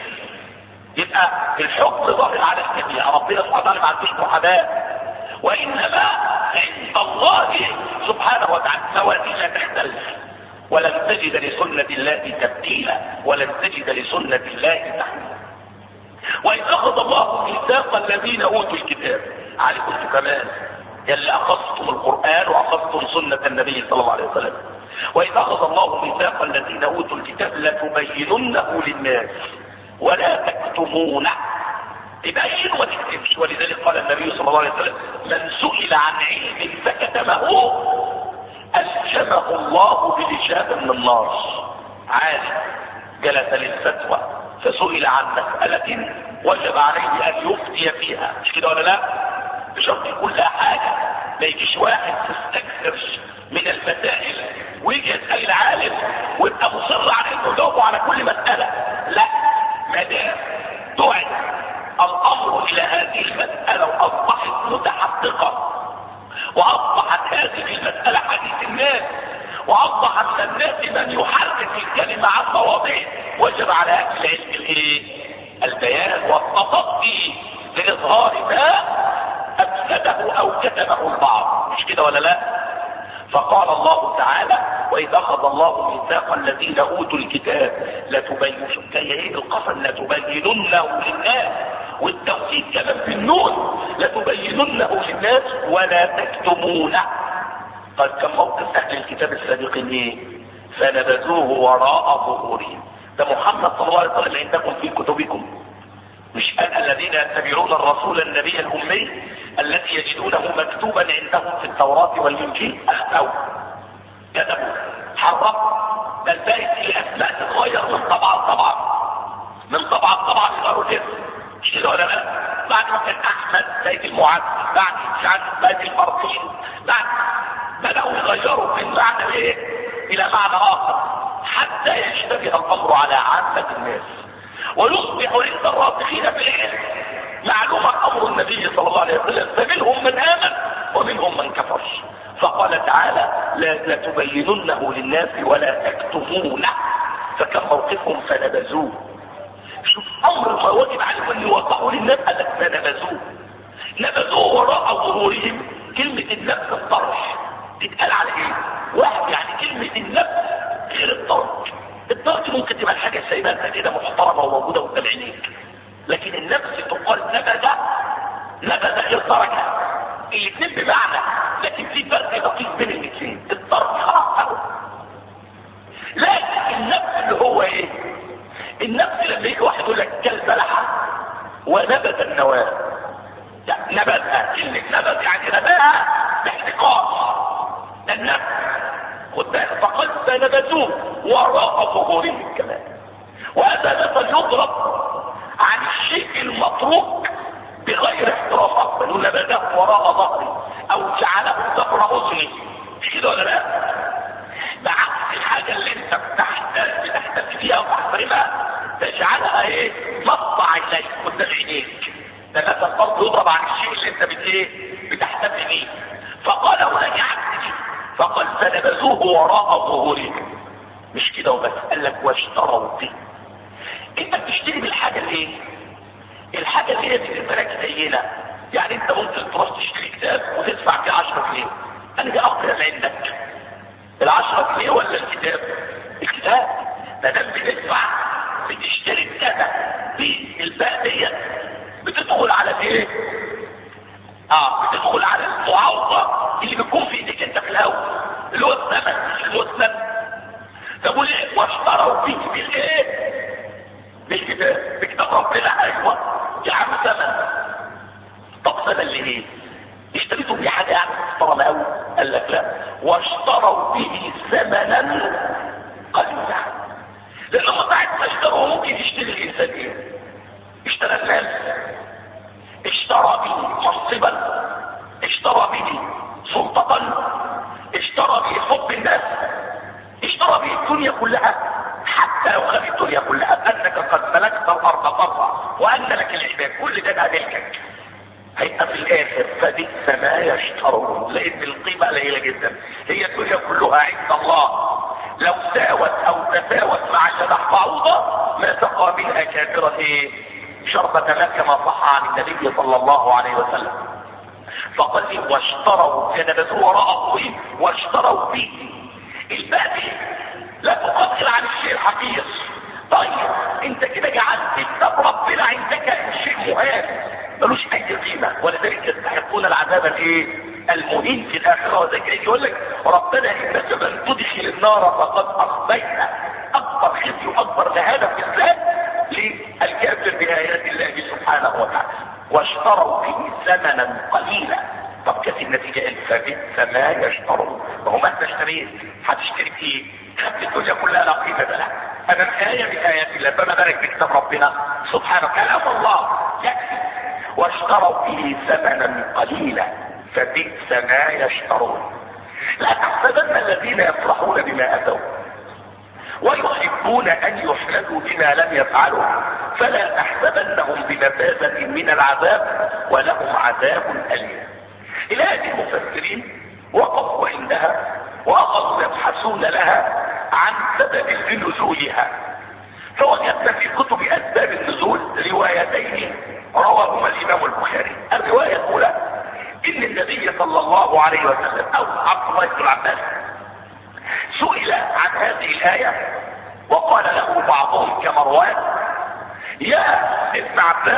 يبقى الحكم ظاهر على الجميع، ربنا سبحانه وتعالى ما عندوش محاباه، وانما عند الله سبحانه وتعالى موازين لا تختلف. ولن تجد لسنة الله تبديلا ولن تجد لسنة الله تحويلا. وإذ أخذ الله ميثاق الذين أوتوا الكتاب عليكم كمان يلي أخذتم القرآن وأخذتم سنة النبي صلى الله عليه وسلم. وإذ أخذ الله ميثاق الذين أوتوا الكتاب لتبيننه للناس ولا تكتمونه. تبين وما تكتمش. ولذلك قال النبي صلى الله عليه وسلم من سئل عن علم فكتمه ألجمه الله بلجام من النار. عالم جلس للفتوى فسئل عن مسألة وجب عليه أن يفتي فيها، مش كده ولا لا؟ بشرط كل حاجة ما يجيش واحد تستكثر من المسائل ويجي يسأل العالم ويبقى مصر على انه يجاوبه على كل مسألة. لا، ما دام دعي الامر الى هذه المسألة واصبحت متحققة واصبحت هذه المسألة حديث الناس واصبح من الناس من يحرك الكلمة عن مواضعه، وجب على اهل العلم البيان والتصدي لاظهار ما افسده او كتبه البعض، مش كده ولا لا؟ فقال الله تعالى واذا اخذ الله ميثاق الذين اوتوا الكتاب لتبيننه، ايه القسم؟ لتبيننه للناس، والتوكيد كمان بالنون لتبيننه للناس ولا تكتمونه. قال كم موقف اهل الكتاب السابقين ايه؟ فنبذوه وراء ظهورهم. ده محمد صلى الله عليه وسلم عندكم في كتبكم، مش قال الذين يتبعون الرسول النبي الأمي الذي يجدونه مكتوبا عندهم في التوراة والإنجيل أخذوا كتبوا حرفوا، بل بقت الأسماء تتغير من طبعا من طبعا يغيروا الاسم، مش كده ولا لا؟ بعد ما كان أحمد بقت المعز، بعد مش عارف بقت الفرقين، بعد بدأوا يغيروا من معنى ايه إلى معنى آخر حتى يشتبه الأمر على عامة الناس ويصبح عند الراسخين في العلم معلومة امر النبي صلى الله عليه وسلم، فمنهم من امن ومنهم من كفر. فقال تعالى لتبيننه للناس ولا تكتمونه، فكم موقفهم فنبذوه. شوف امر ما واجب عليهم ان يوضحوا للناس، قال لك فنبذوه، نبذوه وراء ظهورهم. كلمة النبذ الطرح تتقال على ايه؟ واحد يعني كلمة النبذ غير الطرح. الطرح ممكن تبقى الحاجة سايبها كده محترمة وموجودة قدام عينيك، لكن النفس تقال نبذ غير تركها. الاثنين بمعنى، لكن في فرق دقيق بين الاثنين. الطرح خلاص اهو، لكن النفس اللي هو ايه؟ النفس لما يجي واحد يقول لك كل بلحة ونبذ النواة، يعني نبذها، كلمة نبذ يعني نبذها باحتقار. ده النفس خد بالك، فقد فنبذوه وراء ظهورهم كمان. وهذا مثل يضرب عن الشيء المتروك بغير احترافات، بل نبذه وراء ظهري او جعله ظهر اذني، مش كده ولا لا؟ بعكس الحاجه اللي انت بتحتفي فيها وتحترمها تجعلها ايه؟ مقطع اليك قدام عينيك. ده مثل برضه يضرب عن الشيء اللي انت بتحتفي فيه. فقال هنا عكس، فقال فنبذوه وراء ظهورهم، مش كده وبس، قال لك واشتروا به. انت بتشتري بالحاجه الايه؟ الحاجه اللي هي بالنسبه لك قليله. يعني انت ممكن تروح تشتري كتاب وتدفع فيه 10 جنيه، انا دي اقرب عندك ال10 جنيه ولا الكتاب؟ الكتاب. ما دام بتدفع بتشتري الكتاب بالباقيه بتدخل على ايه؟ بتدخل على المعاوضه اللي بيكون في ايديك انت في الاول، اللي هو الثمن، مش اللي هو الثمن. فبقول ايه؟ واشتروا به بالايه؟ بالكتاب، بكتاب ربنا. ايوه يا عم ثمن. طب ثمن ليه؟ اشتريته بيه حاجه يعني محترمه قوي؟ قال لك لا، واشتروا به ثمنا قليلا. لانه قطعت ما اشتروه ممكن يشتري الانسان ايه؟ اشترى المال، اشترى به منصبا، اشترى به سلطة، اشترى به حب الناس، اشترى به الدنيا كلها. حتى لو خذ الدنيا كلها بانك قد ملكت الارض طرا وان لك العباد، كل ده ملكك، هيبقى في الاخر فبئس ما يشترون، لان القيمه قليله جدا. هي الدنيا كلها عند الله لو ساوت او تساوت مع جناح بعوضه ما سقى منها كافره شربة ماء كما صح عن النبي صلى الله عليه وسلم. فقال لي واشتروا، فنبذوا وراء ظهورهم واشتروا به. الباء دي لا تقدر عن الشيء الحقير. طيب انت كده جعلت كتاب ربنا عندك شيء مهان ملوش اي قيمه، ولذلك يستحقون العذاب الايه؟ المهين في الاخره. وذلك يقول لك ربنا انك من تدخل النار فقد اخزيت. اكبر خزي واكبر مهانه في الذات للكافر بايات الله سبحانه وتعالى. واشتروا به ثمنا قليلا. طب كانت النتيجه ايه؟ فبئس ما يشترون. وهم انت اشتريت هتشتري ايه؟ خدت الدنيا كلها لا قيمه لها امام ايه من ايات الله، فما بالك بكتاب ربنا سبحانه. كلام الله يكفي. واشتروا به ثمنا قليلا فبئس ما يشترون. لا تحسبن الذين يفرحون بما اتوا ويحبون ان يحمدوا بما لم يفعلوا فلا تحسبنهم بمفازة من العذاب ولهم عذاب أليم. الآية المفسرين وقفوا عندها وأخذوا يبحثون لها عن سبب لنزولها، فوجدنا في كتب أسباب النزول روايتين رواهما الإمام البخاري. الرواية الأولى إن النبي صلى الله عليه وسلم أو عبد الله بن عباس سئل عن هذه الآية وقال له بعضهم كمروان: يا ابن عباس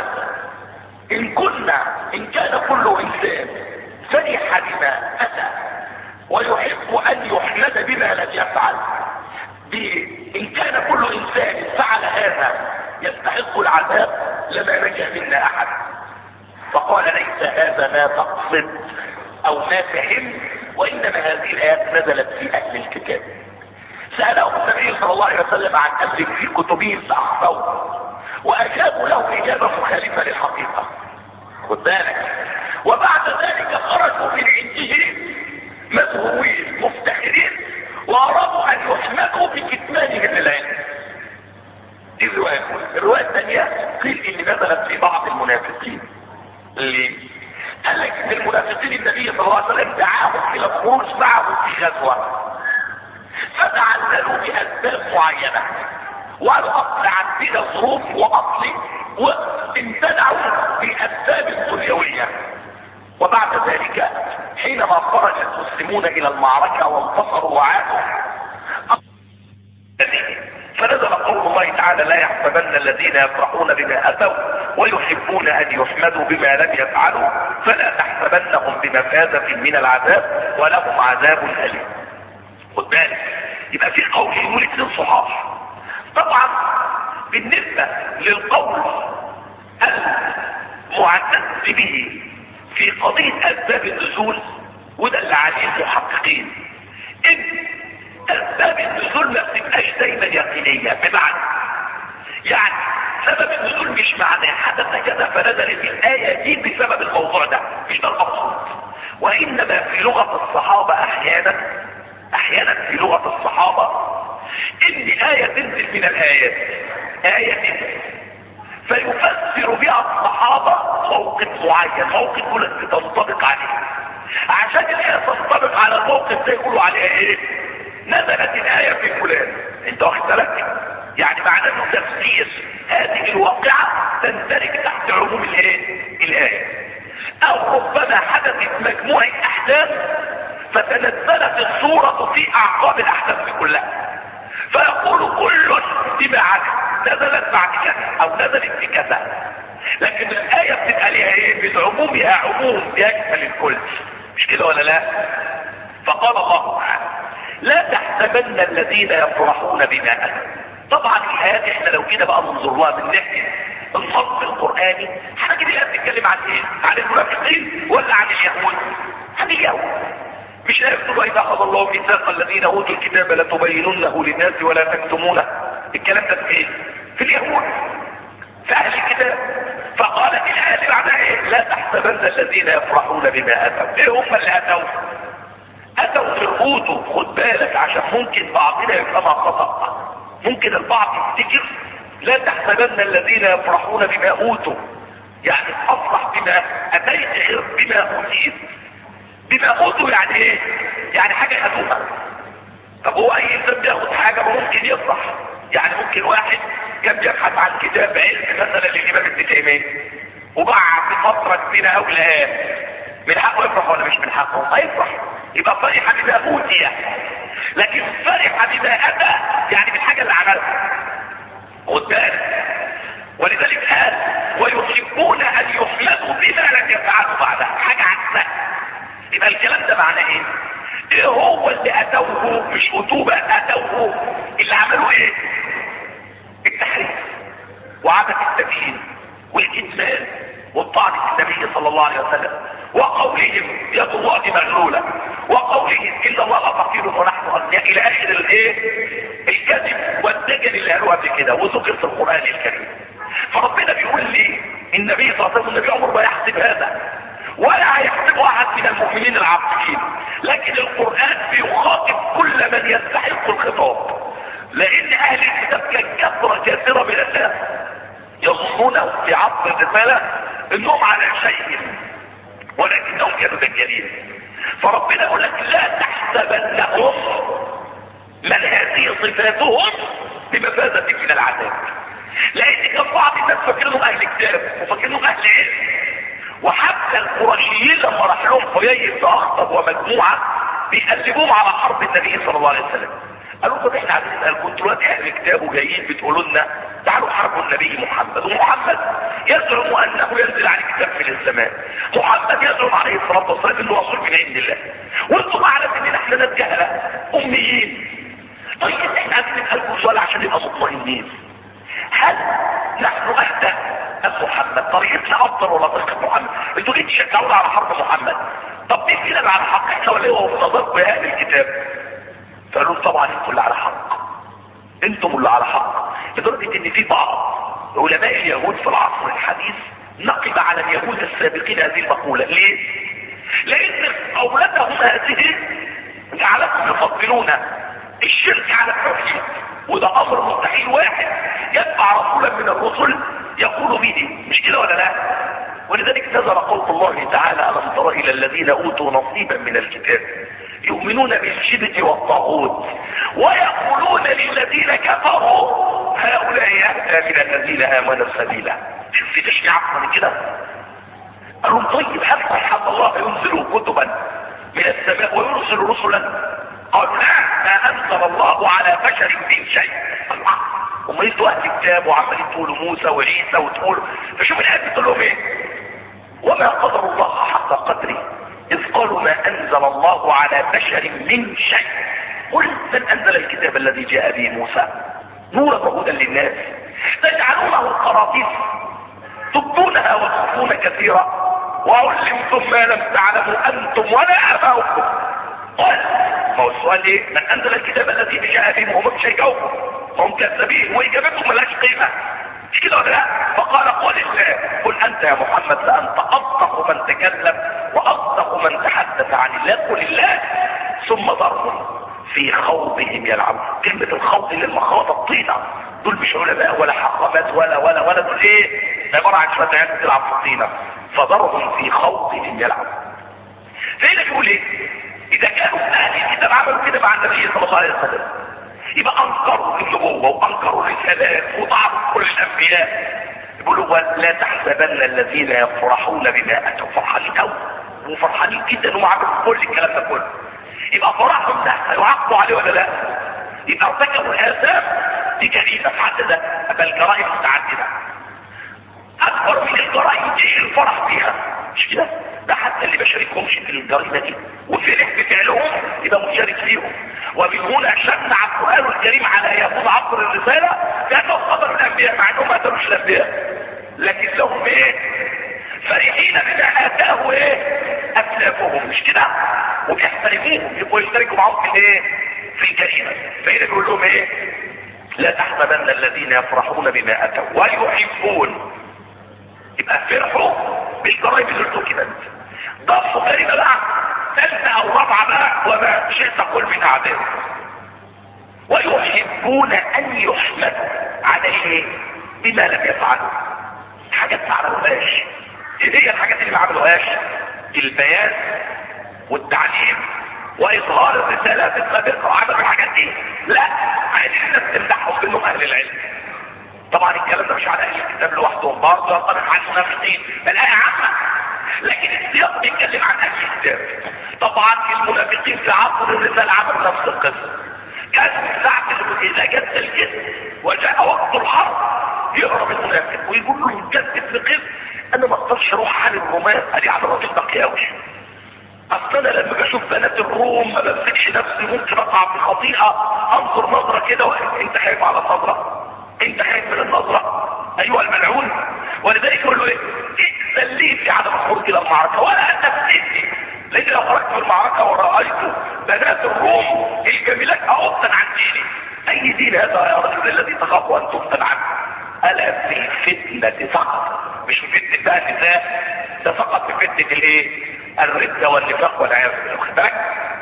إن كان كل إنسان فرح بما أتى ويحب أن يحمد بما لم يفعل، إن كان كل إنسان فعل هذا يستحق العذاب لما نجا منا أحد. فقال: ليس هذا ما تقصد أو ما فهم، وإنما هذه الآيات نزلت في أهل الكتاب. سألهم النبي صلى الله عليه وسلم عن أمر في كتبهم فأخفوه وأجابوا له إجابة مخالفة للحقيقة. خد بالك. وبعد ذلك خرجوا من عنده مذهولين مفتخرين وأرادوا أن يحمدوا بكتمانهم للعلم. دي الرواية الأولى. الرواية الثانية قيل إن نزلت في بعض المنافقين. ليه؟ قال لك إن المنافقين النبي صلى الله عليه وسلم دعاهم إلى الخروج معه في غزوة، فتعللوا بأسباب معينة وقالوا أصل عندنا ظروف وأصل، وامتنعوا بأسباب دنيوية. وبعد ذلك حينما خرج المسلمون إلى المعركة وانتصروا وعادوا فنزل قول الله تعالى: لا يحسبن الذين يفرحون بما أتوا ويحبون أن يحمدوا بما لم يفعلوا فلا تحسبنهم بمفازة من العذاب ولهم عذاب أليم. خد بالك. يبقى في قول يقول اثنين صحاح. طبعا بالنسبة للقول المعتد به في قضية أسباب النزول، وده اللي عليه المحققين، إن أسباب النزول ما بتبقاش دايما يقينية. بمعنى يعني سبب النزول مش معناه حدث كذا فنزلت الآية دي بسبب الموضوع ده، مش ده المقصود. وإنما في لغة الصحابة أحيانا في لغة الصحابة إن آية تنزل من الآيات، آية تنزل فيفسر بها الصحابة موقف معين، موقف يقول تنطبق عليه، عشان الآية تنطبق على الموقف ده يقولوا عليها إيه؟ نزلت الآية في فلان. أنت واخد بالك؟ يعني معناه إنه تفسير هذه الواقعة تندرج تحت عموم الآية. أو ربما حدثت مجموعة أحداث فتنزلت الصورة في أعقاب الأحداث كلها، فيقول كل بما علم نزلت بعد كذا أو نزلت في كذا. لكن الآية بتبقى لها إيه؟ بعمومها عموم يشمل الكل، مش كده ولا لا؟ فقال الله تعالى: لا تحسبن الذين يفرحون بما أتوا. طبعا الآيات احنا لو كده بقى ننظر لها من ناحية النص القرآني هنجد الآيات بتتكلم عن إيه؟ عن المنافقين ولا عن اليهود؟ عن اليهود. مش هيكتبوا: إذا أخذ الله ميثاق الذين أوتوا الكتاب لتبيننه للناس ولا تكتمونه. الكلام ده في إيه؟ في اليهود، في أهل الكتاب. فقالت الآية اللي بعدها إيه؟ لا تحسبن الذين يفرحون بما أتوا. إيه هم اللي أتوا في أوتوا؟ خد بالك عشان ممكن بعضنا يفهمها خطأ. ممكن البعض يفتكر لا تحسبن الذين يفرحون بما أوتوا يعني أفرح بما أتيت غير بما أوتيت. بما أوتوا يعني إيه؟ يعني حاجة خدوها. طب هو أي إنسان بياخد حاجة ممكن يفرح. يعني ممكن واحد كان بيبحث عن كتاب علم مثلا للإمام ابن تيمية وبعد فترة كبيرة أو لقاه من حقه يفرح ولا مش من حقه؟ هيفرح. يبقى فرح بما اوتي، لكن فرح بما اتى يعني بالحاجه اللي عملها. خد بالك، ولذلك قال ويحبون ان يحمدوا بما لم يفعلوا بعدها، حاجه عكسها. يبقى الكلام ده معناه ايه؟ ايه هو اللي اتوه؟ مش اتوبه، اتوه اللي عملوا ايه؟ التحريف وعدم التبيين والكتمان والطعن في النبي صلى الله عليه وسلم، وقولهم يد الله مغلوله، وقولهم ان الله فقير ونحن اغنياء، الى اخر الايه؟ الكذب والدجل اللي قالوه قبل كده وذكر في القران الكريم. فربنا بيقول لي النبي صلى الله عليه وسلم، النبي عمره ما يحسب هذا ولا هيحسبه احد من المؤمنين العاقلين، لكن القران بيخاطب كل من يستحق الخطاب، لان اهل الكتاب كان كثيره من الناس يظنون في عصر الرساله انهم على شيء ولكنهم كانوا دجالين. فربنا يقول لك لا تحسبنهم من هذه صفاتهم بمفازة من العذاب، لان كان بعض الناس فاكرينهم اهل كتاب وفاكرينهم اهل علم، وحتى القرشيين لما راح لهم حيي بن اخطب ومجموعه بيقلبوهم على حرب النبي صلى الله عليه وسلم، قالوا طب احنا عايزين نسالكم دلوقتي اهل الكتاب وجايين بتقولوا لنا تعالوا حاربوا النبي محمد، ومحمد يزعم انه ينزل عليه كتاب من السماء، محمد يزعم عليه الصلاه والسلام انه رسول من عند الله، وانتم اعلم ان احنا ناس جهله اميين. طيب احنا عايزين نسالكم سؤال عشان نبقى مطمئنين، هل نحن اهدى ام محمد؟ طريقتنا افضل ولا طريقه محمد؟ انتوا ليه تشجعونا على حرب محمد؟ طب مين فينا على حق، احنا ولا هو في نظركم يا اهل الكتاب؟ فقالوا طبعا انتم اللي على حق، انتم اللي على حق، لدرجه ان في بعض علماء اليهود في العصر الحديث نقب على اليهود السابقين هذه المقوله. ليه؟ لان قولتهم هذه جعلتهم يفضلون الشرك على التوحيد، وده امر مستحيل واحد يتبع رسولا من الرسل يقول به، مش كده ولا لا؟ ولذلك نزل قول الله تعالى الم تر الى الذين اوتوا نصيبا من الكتاب يؤمنون بالجبت والطاغوت ويقولون للذين كفروا هؤلاء اهدى من الذين امنوا سبيلا. شوف في تشريع اكثر من كده. قالوا طيب هل صح الله ينزل كتبا من السماء ويرسل رسلا؟ قالوا لا، ما انزل الله على بشر من شيء. الله، هم انتوا اهل الكتاب وعمالين تقولوا موسى وعيسى وتقولوا، فشوف الايه بتقول لهم ايه؟ وما قدر الله حق قدره إذ قالوا ما أنزل الله على بشر من شيء قل من أنزل الكتاب الذي جاء به موسى نورا وهدى للناس تجعلونه قراطيس تبدونها وتخفون كثيرا وعلمتم ما لم تعلموا أنتم ولا آباؤكم. قال ما هو السؤال ايه؟ من أنزل الكتاب الذي جاء به وهم مش هيجاوبوا، هم كذابين وإجابتهم ملهاش قيمة، مش كده ولا لا؟ فقال قل الله قل انت يا محمد لانت اصدق من تكلم واصدق من تحدث عن الله، قل الله ثم ذرهم في خوضهم يلعبون. كلمة الخوض للمخاض الطينة، دول مش علماء ولا حقبات ولا دول ايه؟ عبارة عن شوية عيال بتلعب في الطينة، فذرهم في خوضهم يلعبون. فهنا بيقول ايه؟ اذا كانوا اهل الكتاب عملوا كده مع النبي صلى الله عليه وسلم يبقى انكروا النبوة وانكروا الرسالات وطعنوا كل الانبياء. يقولوا لا تحسبن الذين يفرحون بما اتوا، فرحانين قوي وفرحانين جدا انهم عملوا كل الكلام ده كله، يبقى فرحهم ده هيعاقبوا عليه ولا لا؟ يبقى ارتكبوا الاثام دي جريمه في حد ده، بل جرائم متعدده اكبر من الجرائم دي الفرح فيها، مش كده؟ ده حتى اللي ما شاركهمش في الجريمه دي وفرح بفعلهم يبقى مشارك فيهم. ومن هنا شنع القران الكريم على يهود عصر الرساله لانهم قتلوا الانبياء مع انهم ما قتلوش الانبياء، لكن لهم ايه؟ فرحين بما اتاه ايه؟ اسلافهم، مش كده؟ وبيحترموهم يبقوا يشتركوا معهم في الايه؟ في الجريمه. فهنا بيقول لهم ايه؟ لا تحسبن الذين يفرحون بما اتوا ويحبون، يبقى فرحوا بالجرائم اللي ارتكبت. ضافوا كلمه بقى ثالثه او رابعه بقى وما شئت قل من اعدائه. ويحبون ان يحمدوا على ايه؟ بما لم يفعلوا، حاجات ما عملوهاش. ايه هي الحاجات اللي ما عملوهاش؟ البيان والتعليم واظهار الرسالات السابقه، عملوا الحاجات دي؟ لا، عايزين الناس تمدحهم بانهم اهل العلم. طبعا الكلام ده مش على اهل الكتاب لوحدهم، برضه ينطبق على المنافقين، الايه عامه، لكن السياق بيتكلم عن اهل الكتاب. طبعا المنافقين في عصر الرسالة عملوا نفس القصة. كان ساعة اذا جد الجد وجاء وقت الحرب يهرب المنافق ويقول له جد ابن قيس انا ما اقدرش اروح عن الرومان، قال على الراجل بقياوي. اصل انا لما بشوف بنات الروم ما بمسكش نفسي، ممكن اقع في خطيئة انظر نظرة كده انت خايف على النظرة، انت خايف من النظرة ايها الملعون. ولذلك يقول له ايه ائذن لي في عدم الخروج الى المعركة ولا تفتني، لان لو خرجت في المعركة ورأيت بنات الروم الجميلات اؤذن عن ديني. اي دين هذا يا رجل الذي تخاف ان تفتن عنه؟ الا في فتنة فقط، مش في فتنة بقى النساء، ده فقط في فتنة الايه؟ الردة والنفاق والعياذ بالله. واخد بالك؟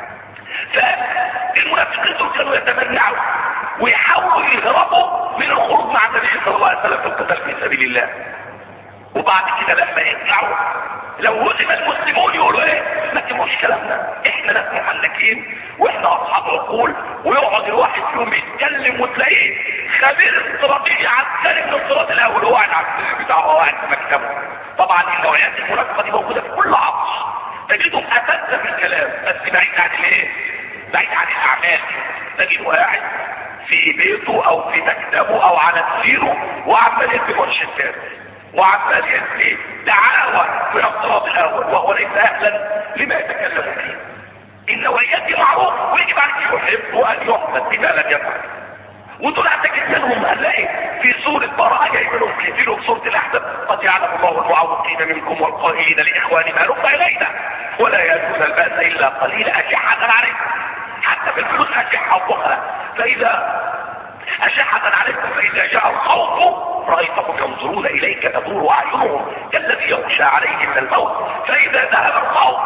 فالمنافقين دول كانوا يتمنعوا ويحاولوا يهربوا من الخروج مع النبي صلى الله عليه وسلم في القتال في سبيل الله. وبعد كده لما يرجعوا لو هزم المسلمون يقولوا ايه؟ ما تسمعوش كلامنا، احنا ناس محنكين واحنا اصحاب عقول. ويقعد الواحد فيهم يتكلم وتلاقيه خبير استراتيجي عسكري من الصراط الاول وهو قاعد على السرير بتاعه وهو قاعد في مكتبه. طبعا النوعيات المنافقه دي موجوده في كل عصر، تجدهم اساتذه في الكلام بس بعيد عن الايه؟ بعيد عن الاعمال. تجده قاعد في بيته او في مكتبه او على سريره وعمال يكتب منشطات وعمال يدي دعاوى في الصراط الاول وهو ليس اهلا لما يتكلم فيه. النوعيات دي معروف ويجب عليك يحب وان يحمد بما لم يفعل. ودول هتجد منهم هنلاقي في سورة براءة جاي منهم كتير، في سورة الاحزاب قد يعلم الله المعوقين منكم والقائلين لاخواننا هلم الينا ولا يأتون البأس الا قليلا اشحة عليكم. حتى في الفلوس اشحة وبخلة. فاذا اشحة عليكم فاذا جاء الخوف رأيتهم ينظرون اليك تدور اعينهم كالذي يغشى عليه من الموت فاذا ذهب الخوف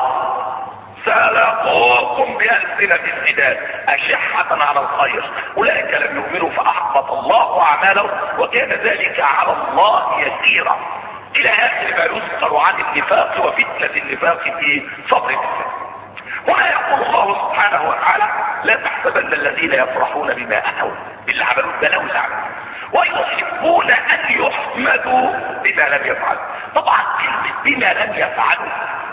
سلقوكم بألسنة السداد أشحة على الخير أولئك لم يؤمنوا فأحبط الله أعمالهم وكان ذلك على الله يسيرا. إلى آخر ما يذكر عن النفاق وفتنة النفاق في صدر الإسلام. ولا يقول الله سبحانه وتعالى لا تحسبن الذين يفرحون بما أتوا باللي عملوا البلاء والعمل ويحبون أن يحمدوا بما لم يفعلوا. طبعا كلمة بما لم يفعلوا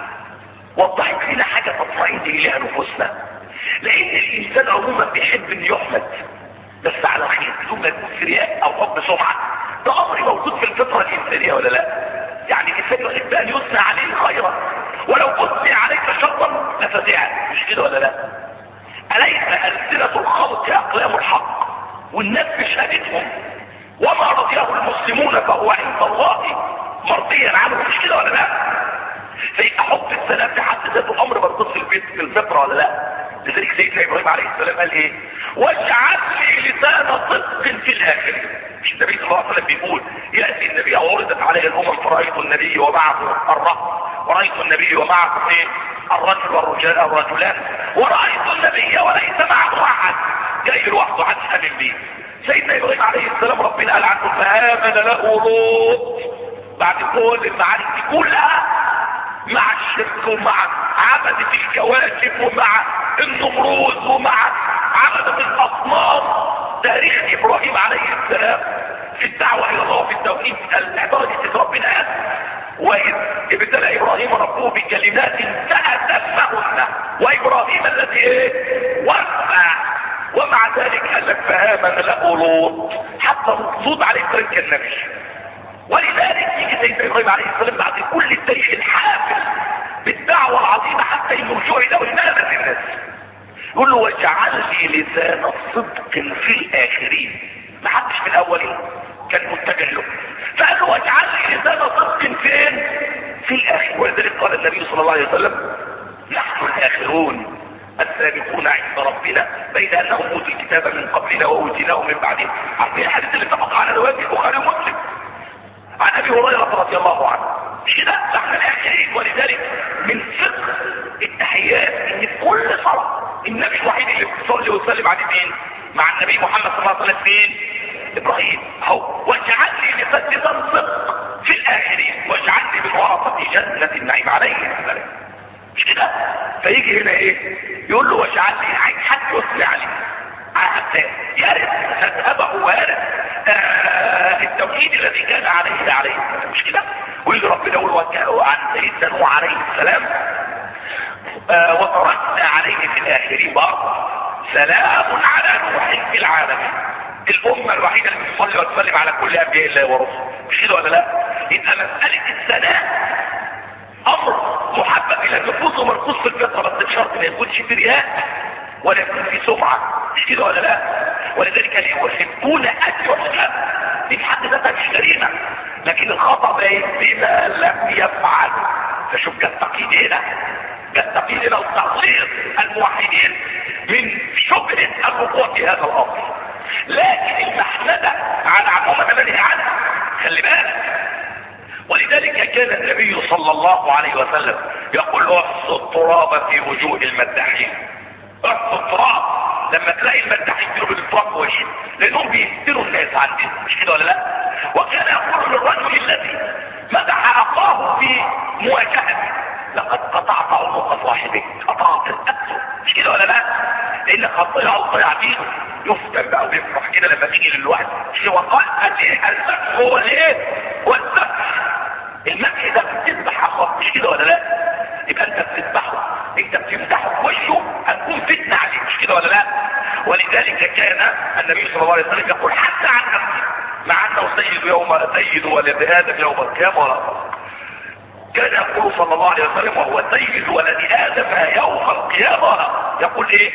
وضحت لنا حاجة تطمئن اليها نفوسنا، لان الانسان عموما بيحب ان يحمد بس على خير بدون ما يكون رياء او حب سمعة. ده امر موجود في الفطرة الانسانية ولا لا؟ يعني الانسان يحب ان يثنى عليه خيرا ولو اثني عليك شرا لفزعت، مش كده ولا لا؟ اليس ألسنة الخلق اقلام الحق والناس بشهادتهم وما رضيه المسلمون فهو عند الله مرضيا عنه، مش كده ولا لا؟ فيبقى حب السلام في حد ذاته امر مربوط في الفطره ولا لا؟ لذلك سيدنا ابراهيم عليه السلام قال ايه؟ واجعل لي لسان صدق في الاخر. مش النبي صلى الله عليه وسلم بيقول ياتي النبي وعرضت عليه الامم فرايت النبي ومعه الرهط ورايت النبي ومعه ايه؟ الرجل والرجلان ورايت النبي وليس معه احد جاي لوحده عن امن بيه. سيدنا ابراهيم عليه السلام ربنا قال عنه فامن له لوط. بعد كل المعارك دي كلها مع الشرك ومع عبدة الكواكب ومع النمروز ومع عبدة الاصنام، تاريخ ابراهيم عليه السلام في الدعوة الى الله في التوحيد لدرجة ربنا قال واذ ابتلى ابراهيم ربه بكلمات فاتمهن وابراهيم الذي ايه؟ وفى. ومع ذلك قال لك فآمن له لوط حتى مقصود عليه السلام كالنبي. ولذلك يجي سيدنا ابراهيم عليه السلام بعد كل التاريخ الحافل بالدعوة العظيمة حتى الرجوع له إمامة الناس يقول له واجعل لي لسان صدق في الآخرين. ما حدش في الأولين كان متجه له، فقال له واجعل لي لسان صدق فين؟ في الآخر. ولذلك قال النبي صلى الله عليه وسلم نحن الآخرون السابقون عند ربنا بين أنهم أوتوا الكتاب من قبلنا وأوتيناه من بعدهم. عارفين الحديث اللي اتفق على رواية البخاري ومسلم عن ابي هريره رضي الله عنه، مش كده؟ نحن الاخرين. ولذلك من فقه التحيات ان في كل صلاه النبي الوحيد اللي بيصلي ويسلم على مين؟ مع النبي محمد صلى الله عليه وسلم فين؟ ابراهيم. اهو واجعل لي لسان صدق في الاخرين واجعلني من ورثه جنه النعيم عليه السلام، مش كده؟ فيجي هنا ايه؟ يقول له واجعل لي عايز حد يثني عليه حتى يرث مذهبه ويرث التوحيد الذي كان عليه السلام، مش كده؟ ويجي ربنا يقول عن سيدنا نوح عليه السلام وتركنا عليه في الاخرين برضه سلام على نوح في العالمين. الامه الوحيده اللي بتصلي وتسلم على كل انبياء الله ورسله، مش كده ولا لا؟ يبقى مساله الثناء امر محبب الى النفوس ومركوز في الفطره، بس بشرط ما يكونش في رياء ولا يكون في سمعه، مش كده ولا لا؟ ولذلك يحبون ان يحب، دي في حد ذاتها مش جريمه، لكن الخطا باين بما لم يفعل. فشوف جت تقييد هنا، جت تقييد هنا وتحذير الموحدين من شبهه الوقوع في هذا الامر. لكن المحمده على عموم منهي عنها، خلي بالك. ولذلك كان النبي صلى الله عليه وسلم يقول احصوا التراب في وجوه المداحين. احصوا التراب، لما تلاقي المداحين يضربوا التراب وجهه لانهم بيفتنوا الناس عندهم، مش كده ولا لا؟ وكان يقول للرجل الذي مدح اخاه في مواجهته لقد قطعت عنق صاحبك، قطعت الأكل، مش كده ولا لا؟ لانك هتضيع دينه، يفتن بقى ويفرح كده لما تيجي للواحد. وقال الذبح هو الايه؟ والذبح. المدح ده بتذبح اخاك، مش كده ولا لا؟ يبقى انت بتذبحه، انت بتمدحه في وشه، هتكون فتنه عليه، مش كده ولا لا؟ ولذلك كان النبي صلى الله عليه وسلم يقول حتى عن نفسه مع انه سيد ولد ادم يوم القيامه ولا فرق. كان يقول صلى الله عليه وسلم وهو سيد ولد ادم يوم القيامه، يقول ايه؟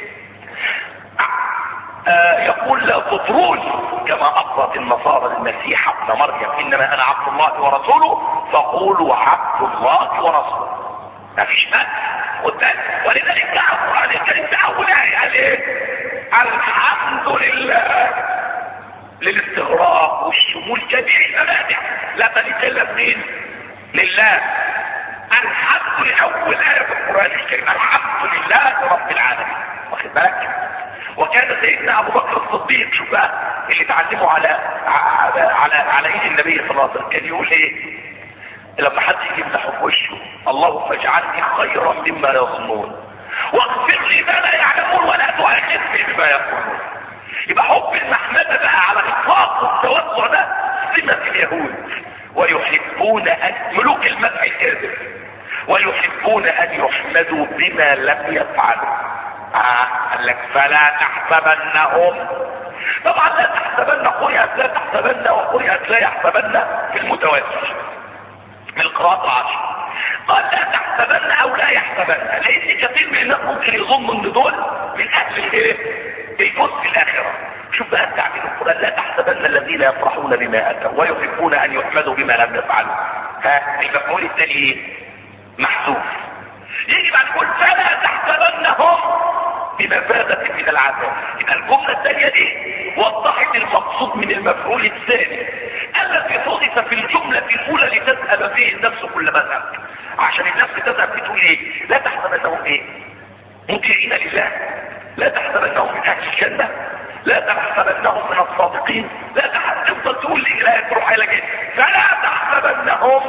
يقول لا تطروني كما اطرت النصارى المسيح ابن مريم، انما انا عبد الله ورسوله فقولوا عبد الله ورسوله. ما فيش مال قدام. ولذلك جاء القران الكريم في اول ايه قال ايه؟ الحمد لله، للاستغراق والشمول جميع المبادئ، لا تليق الا مين؟ لله. الحمد لله اول ايه في القران الكريم، الحمد لله رب العالمين، واخد بالك؟ وكان سيدنا ابو بكر الصديق، شوف بقى اللي تعلموا على ايد النبي صلى الله عليه وسلم، كان يقول ايه لما حد يجي يمسحه في وشه؟ اللهم اجعلني خيرا مما يظنون واغفر لي ما لا يعلمون ولا تؤاخذني بما يقولون. يبقى حب المحمده بقى على الاطلاق والتوسع ده سمه اليهود، ويحبون ان ملوك المدح الكاذب، ويحبون ان يحمدوا بما لم يفعلوا. قال لك فلا تحسبنهم، طبعا لا تحسبن قرئت لا تحسبن وقرئت لا يحسبن في المتواتر من القراءات العشر. قال لا تحسبن او لا يحسبن، لان كثير من الناس ممكن يظن ان دول من اهل الايه؟ الفوز في الاخره. شوف بقى التعبير القرآن، لا تحسبن الذين يفرحون بما اتوا ويحبون ان يحمدوا بما لم يفعلوا. المفعول الثاني ايه؟ محذوف. يجي بعد يقول فلا تحسبنهم بمفازة من العذاب. يبقى الجملة الثانية دي وضحت المقصود من المفعول الثاني الذي حذف في الجملة الأولى لتذهب فيه النفس كل مذهب، عشان النفس تذهب بتقول ايه؟ لا تحسبنهم ايه؟ مطيعين لله، لا تحسبنهم من أهل الجنة، لا تحسبنهم من الصادقين، لا تفضل تقول لي لا تروح الى جنة، فلا تحسبنهم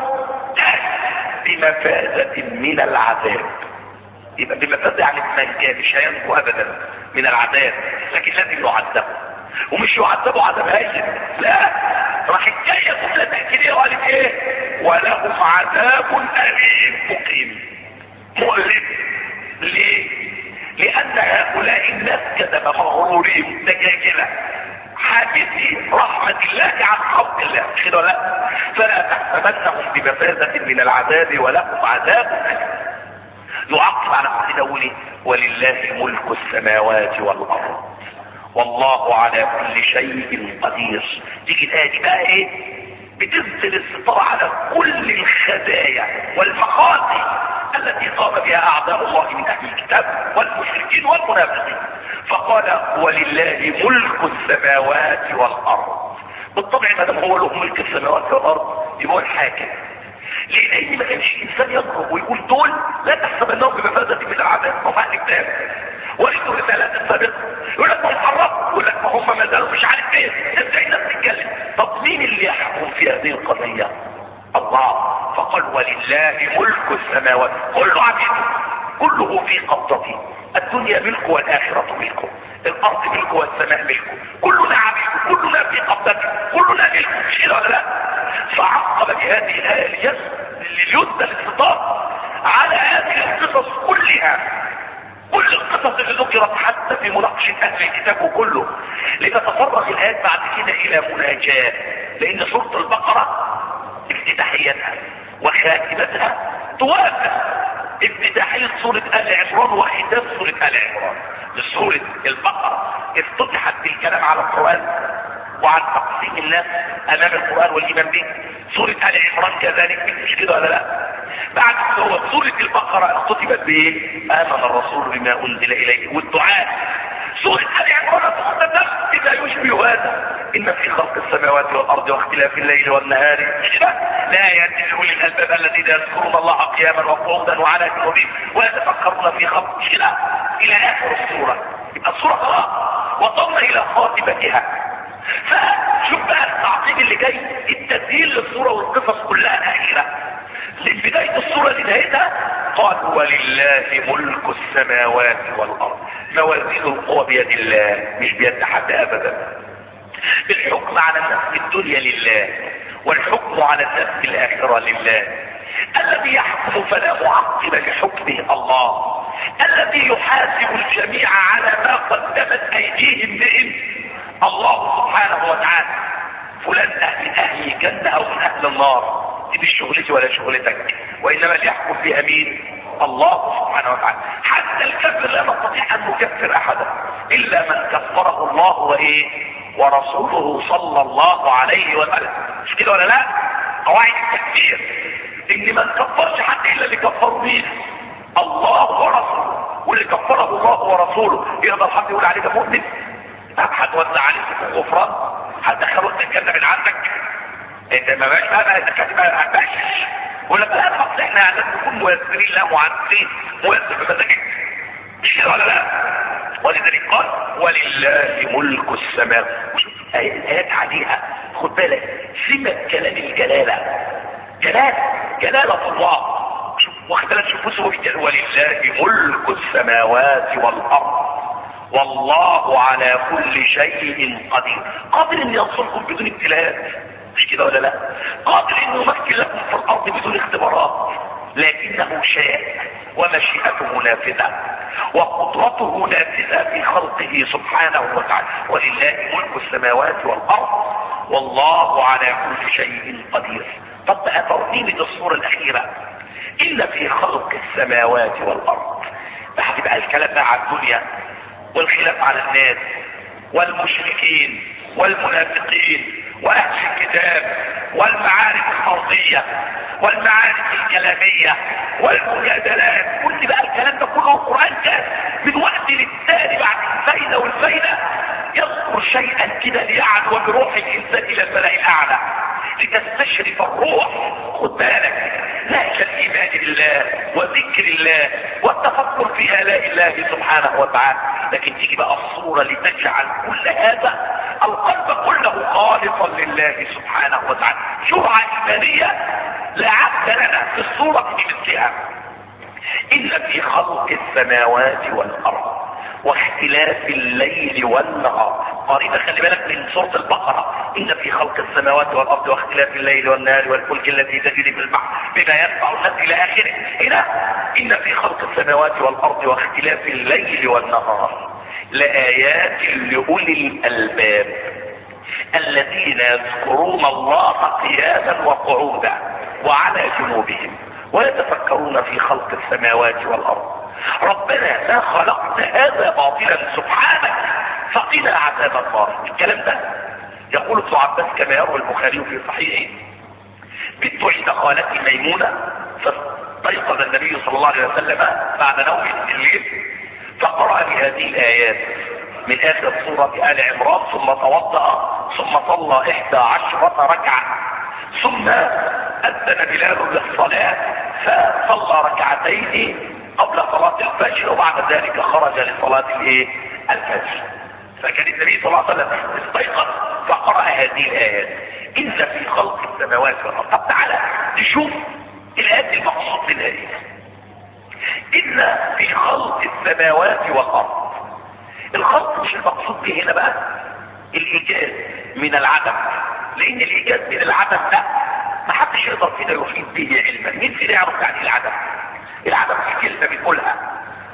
بمفازة من العذاب. يبقى بمفازة يعني بمنجاه، مش هينجو ابدا من العذاب، لكن لازم يعذبوا، ومش يعذبوا عذاب هين، لا، راح الجاية جملة تأكيدية وقالت ايه؟ ولهم عذاب أليم مقيم مؤلم. ليه؟ لأن هؤلاء الناس كذب مغرورين دجاجلة حاجزين رحمة الله عن خلق الله، كده ولا لا؟ فلا تحسبنهم بمفازة من العذاب ولهم عذاب أليم. يعقب على كل دولة ولله ملك السماوات والأرض والله على كل شيء قدير. تيجي الآية دي بقى ايه؟ بتنزل الستار على كل الخزايا والمخاطي التي قام بها اعداء الله من اهل الكتاب والمشركين والمنافقين. فقال ولله ملك السماوات والارض. بالطبع ما دام هو له ملك السماوات والارض يبقى هو الحاكم. لان ما كانش انسان يضرب ويقول دول لا تحسبنهم بمفازة من العذاب، هم اهل الكتاب ولدوا رسالات السابقه، يقول لك ما حرموا، يقول لك ما هم ما زالوا مش عارف ايه، ازاي الناس تتكلم؟ طب مين اللي يحكم في هذه القضيه؟ الله. فقال ولله ملك السماوات، كله عبيده، كله في قبضته، الدنيا ملكه والاخره ملكه، الارض ملكه والسماء ملكه، كلنا عبيده، كلنا في قبضته، كلنا ملكه، مش كده ولا لا؟ فعقب بهذه الايه ذكرت حتى في مناقشة اهل الكتاب كله، لتتفرغ الايات بعد كده الى مناجاة، لان سورة البقرة افتتاحيتها وخاتمتها توافق افتتاحية سورة آل عمران وختام سورة آل عمران. سورة البقرة افتتحت بالكلام على القرآن وعن تقسيم الناس امام القرآن والايمان به. سورة آل عمران كذلك، مش كده ولا لا؟ بعد هو سورة البقرة اختتمت بايه؟ امن الرسول بما انزل اليه والدعاء. سورة آل عمران تختتم بما يشبه هذا، ان في خلق السماوات والارض واختلاف الليل والنهار لا يأتي اولي الالباب الذين يذكرون الله قياما وقعودا وعلى جنوبهم ويتفكرون في خلق الشيء الى اخر السورة. يبقى السورة خلاص وصلنا الى خاتمتها. فشوف بقى التعقيد اللي جاي، التسهيل للصورة والقصص كلها الاخيرة من بداية الصورة لنهايتها. قال ولله ملك السماوات والارض، موازين القوى بيد الله مش بيد حد ابدا. الحكم على الناس في الدنيا لله، والحكم على الناس في الاخرة لله. الذي يحكم فلا معقب لحكمه الله، الذي يحاسب الجميع على ما قدمت ايديهم بهم الله سبحانه وتعالى. فلان اهل الجنة او من اهل النار دي مش شغلتي ولا شغلتك، وانما اللي يحكم فيها مين؟ الله سبحانه وتعالى. حتى الكفر لا نستطيع ان نكفر احدا الا من كفره الله ورسوله صلى الله عليه وسلم. مش كده ولا لا؟ قواعد التكفير ان ما نكفرش حد الا اللي كفره مين؟ الله ورسوله. واللي كفره الله ورسوله يقدر حد يقول عليه ده مؤمن؟ هتوزع عليك الغفران؟ هتدخله الجنة من عندك؟ انت ما بقاش بقى انت كاتب بقاش ولا بقى خلاص احنا لازم نكون ميسرين لا معسرين، ميسر بمزاجك مش كده ولا لا؟ ولذلك قال ولله ملك السماوات. وشوف الايات عليها خد بالك سمة كلام الجلالة، جلالة الله. شوف واخد بالك، شوف ولله ملك السماوات والارض والله على كل شيء قدير. قادر ان ينصركم بدون ابتلاءات مش كده ولا لا؟ قادر ان يمكن لكم في الارض بدون اختبارات، لكنه شاء ومشيئته نافذة وقدرته نافذة في خلقه سبحانه وتعالى. ولله ملك السماوات والارض والله على كل شيء قدير. طب بقى ترتيب الصورة الاخيرة ان في خلق السماوات والارض، هتبقى الكلام بقى على الدنيا والخلاف على الناس والمشركين والمنافقين واهل الكتاب والمعارك الارضية والمعارك الكلامية والمجادلات. كل بقى الكلام ده كله القرآن كان من وقت للتالي بعد الفايدة والفايدة يذكر شيئا كده ليعلو بروح الانسان الى الملأ الاعلى لتستشرف الروح. خد بالك نهج الايمان بالله وذكر الله والتفكر في آلاء الله سبحانه وتعالى. لكن تيجي بقى الصورة لتجعل كل هذا القلب كله خالصا لله سبحانه وتعالى. شرعة ايمانية لا عبد لنا في الصورة بمثلها. ان في خلق السماوات والارض واختلاف الليل والنهار. قريبا خلي بالك من سورة البقرة، ان في خلق السماوات والارض واختلاف الليل والنهار والفلك التي تجري في البحر بما ينفع الناس الى اخره. هنا ان في خلق السماوات والارض واختلاف الليل والنهار لآيات لأولي الألباب الذين يذكرون الله قياما وقعودا وعلى جنوبهم ويتفكرون في خلق السماوات والارض. ربنا ما خلقت هذا باطلا سبحانك فقنا عذاب النار. الكلام ده يقول ابن عباس كما يروي البخاري في صحيحه: بنت عند خالتي ميمونة فاستيقظ النبي صلى الله عليه وسلم بعد نومه في الليل فقرأ بهذه الآيات من آخر سورة آل عمران: ثم توضأ ثم صلى 11 ركعة ثم أذن بلال للصلاة فصلى ركعتين قبل صلاة الفجر وبعد ذلك خرج لصلاة الفجر. فكان النبي صلى الله عليه وسلم استيقظ فقرأ هذه الآيات: إن في خلق السماوات والأرض. طب تعالى نشوف الآيات المقصود منها إيه. إن في خلق السماوات والأرض، الخلق مش المقصود به هنا بقى الإيجاد من العدم، لأن الإيجاد من العدم ده ما حدش يقدر فينا يحيط به علما. مين فينا يعرف يعني العدم؟ العدم في كلمة بنقولها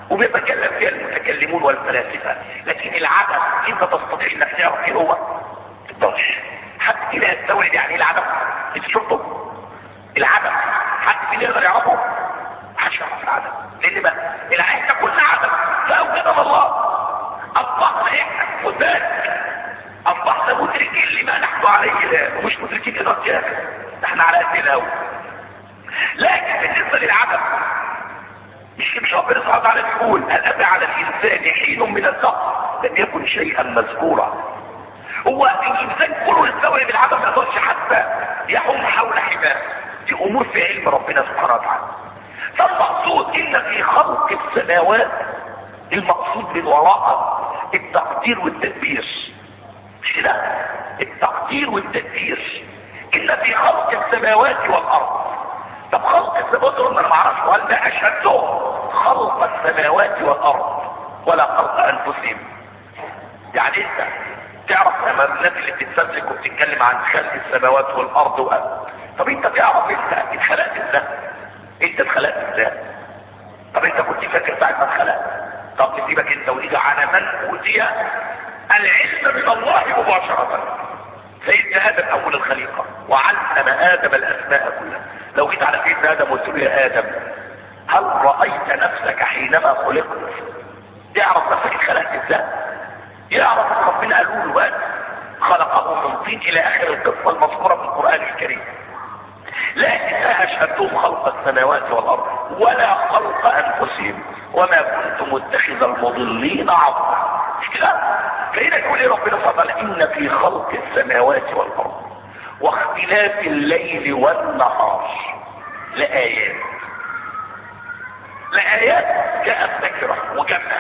وبيتكلم فيها المتكلمون والفلاسفة، لكن العدم انت تستطيع انك تعرف ايه هو؟ تقدرش. حد كده يستوعب يعني ايه العدم؟ انت شفته؟ العدم حد كده يقدر يعرفه؟ محدش يعرف العدم، لان بقى العين كلها عدم فاوجدها الله. اصبحنا احنا خد بالك، اصبحنا مدركين لما نحن عليه الان ومش مدركين اذا كان احنا على قد الاول. لكن بالنسبه للعدم مش ربنا سبحانه وتعالى بيقول هل اتى على الانسان حين من الدهر لم يكن شيئا مذكورا؟ هو الانسان كله يستوعب العدم، ما يقدرش حتى يحوم حول حماه. دي امور في علم ربنا سبحانه وتعالى. فالمقصود ان في خلق السماوات المقصود من وراءها التقدير والتدبير، مش كده؟ التقدير والتدبير. ان في خلق السماوات والارض. طب خلق السماوات والارض انا ما اعرفش هل ده اشهدتهم خلق السماوات والارض ولا خلق انفسهم؟ يعني انت تعرف لما الناس اللي بتتفلسف وبتتكلم عن خلق السماوات والارض طب انت تعرف انت اتخلقت ازاي؟ انت اتخلقت ازاي؟ طب انت كنت فاكر ساعه ما اتخلقت؟ طب نسيبك انت ونيجي على من اوتي العلم من الله مباشره. سيدنا ادم اول الخليقه وعلم ادم الاسماء كلها. لو جيت على سيدنا ادم وقلت له يا ادم هل رايت نفسك حينما خلقت؟ تعرف نفسك اتخلقت ازاي؟ يعرف ان ربنا قالوا له بقى خلقه من طين الى اخر القصه المذكوره في القران الكريم. لكن لا اشهدتهم خلق السماوات والارض ولا خلق انفسهم وما كنت متخذ المضلين عضدا. مش كده؟ فهنا يقول لي ربنا سبحانه وتعالى ان في خلق السماوات والارض واختلاف الليل والنهار لآيات. لآيات جاءت نكره وجمع،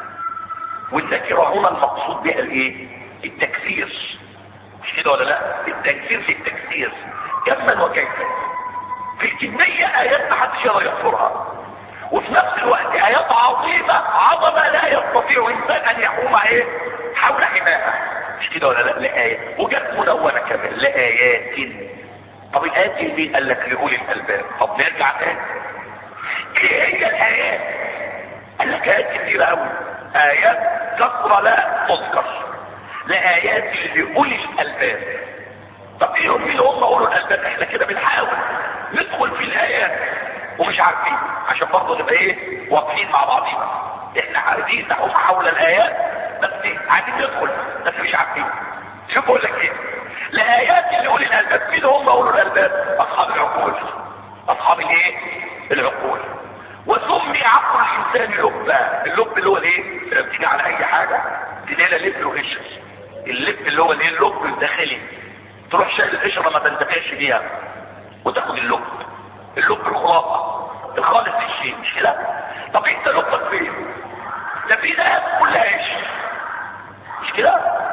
والنكره هنا المقصود بها الايه؟ التكسير. مش كده ولا لا؟ التكسير في التكسير كما وكيفا. في الكمية ايات ما حدش يقدر يحصرها، وفي نفس الوقت ايات عظيمة عظمة لا يستطيع انسان ان يقوم ايه حول حماها. مش كده ولا لا؟ لآيات وجت مدونة كمان لآيات. طب الآيات دي مين قال لك؟ لأولي الألباب. طب نرجع تاني، ايه هي الآيات؟ قال لك آيات كتير قوي، آيات كثرة لا تذكر، لآيات لأولي الألباب. طب ايه هم اللي هم أولي الألباب؟ احنا كده بنحاول ندخل في الآيات ومش عارفين، عشان برضه نبقى ايه واقفين مع بعضينا. احنا عايزين نحوم حول الآيات بس عايزين ندخل بس مش عارفين. شوف بقول لك ايه؟ لآيات لأولي الألباب. مين هم أولي الألباب؟ أصحاب العقول. أصحاب الايه؟ العقول. وسمي عقل الانسان لبا. اللب اللي هو الايه؟ لما بتيجي على اي حاجه تلاقي لب وقشر. اللب اللي هو الايه؟ اللب الداخلي. تروح شايل القشره ما تنتفعش بيها وتاخد اللب. اللب الخلاصه الخالص للشيء، مش كده؟ طب انت لبك فين؟ ده في ناس كلها قشر، مش كده؟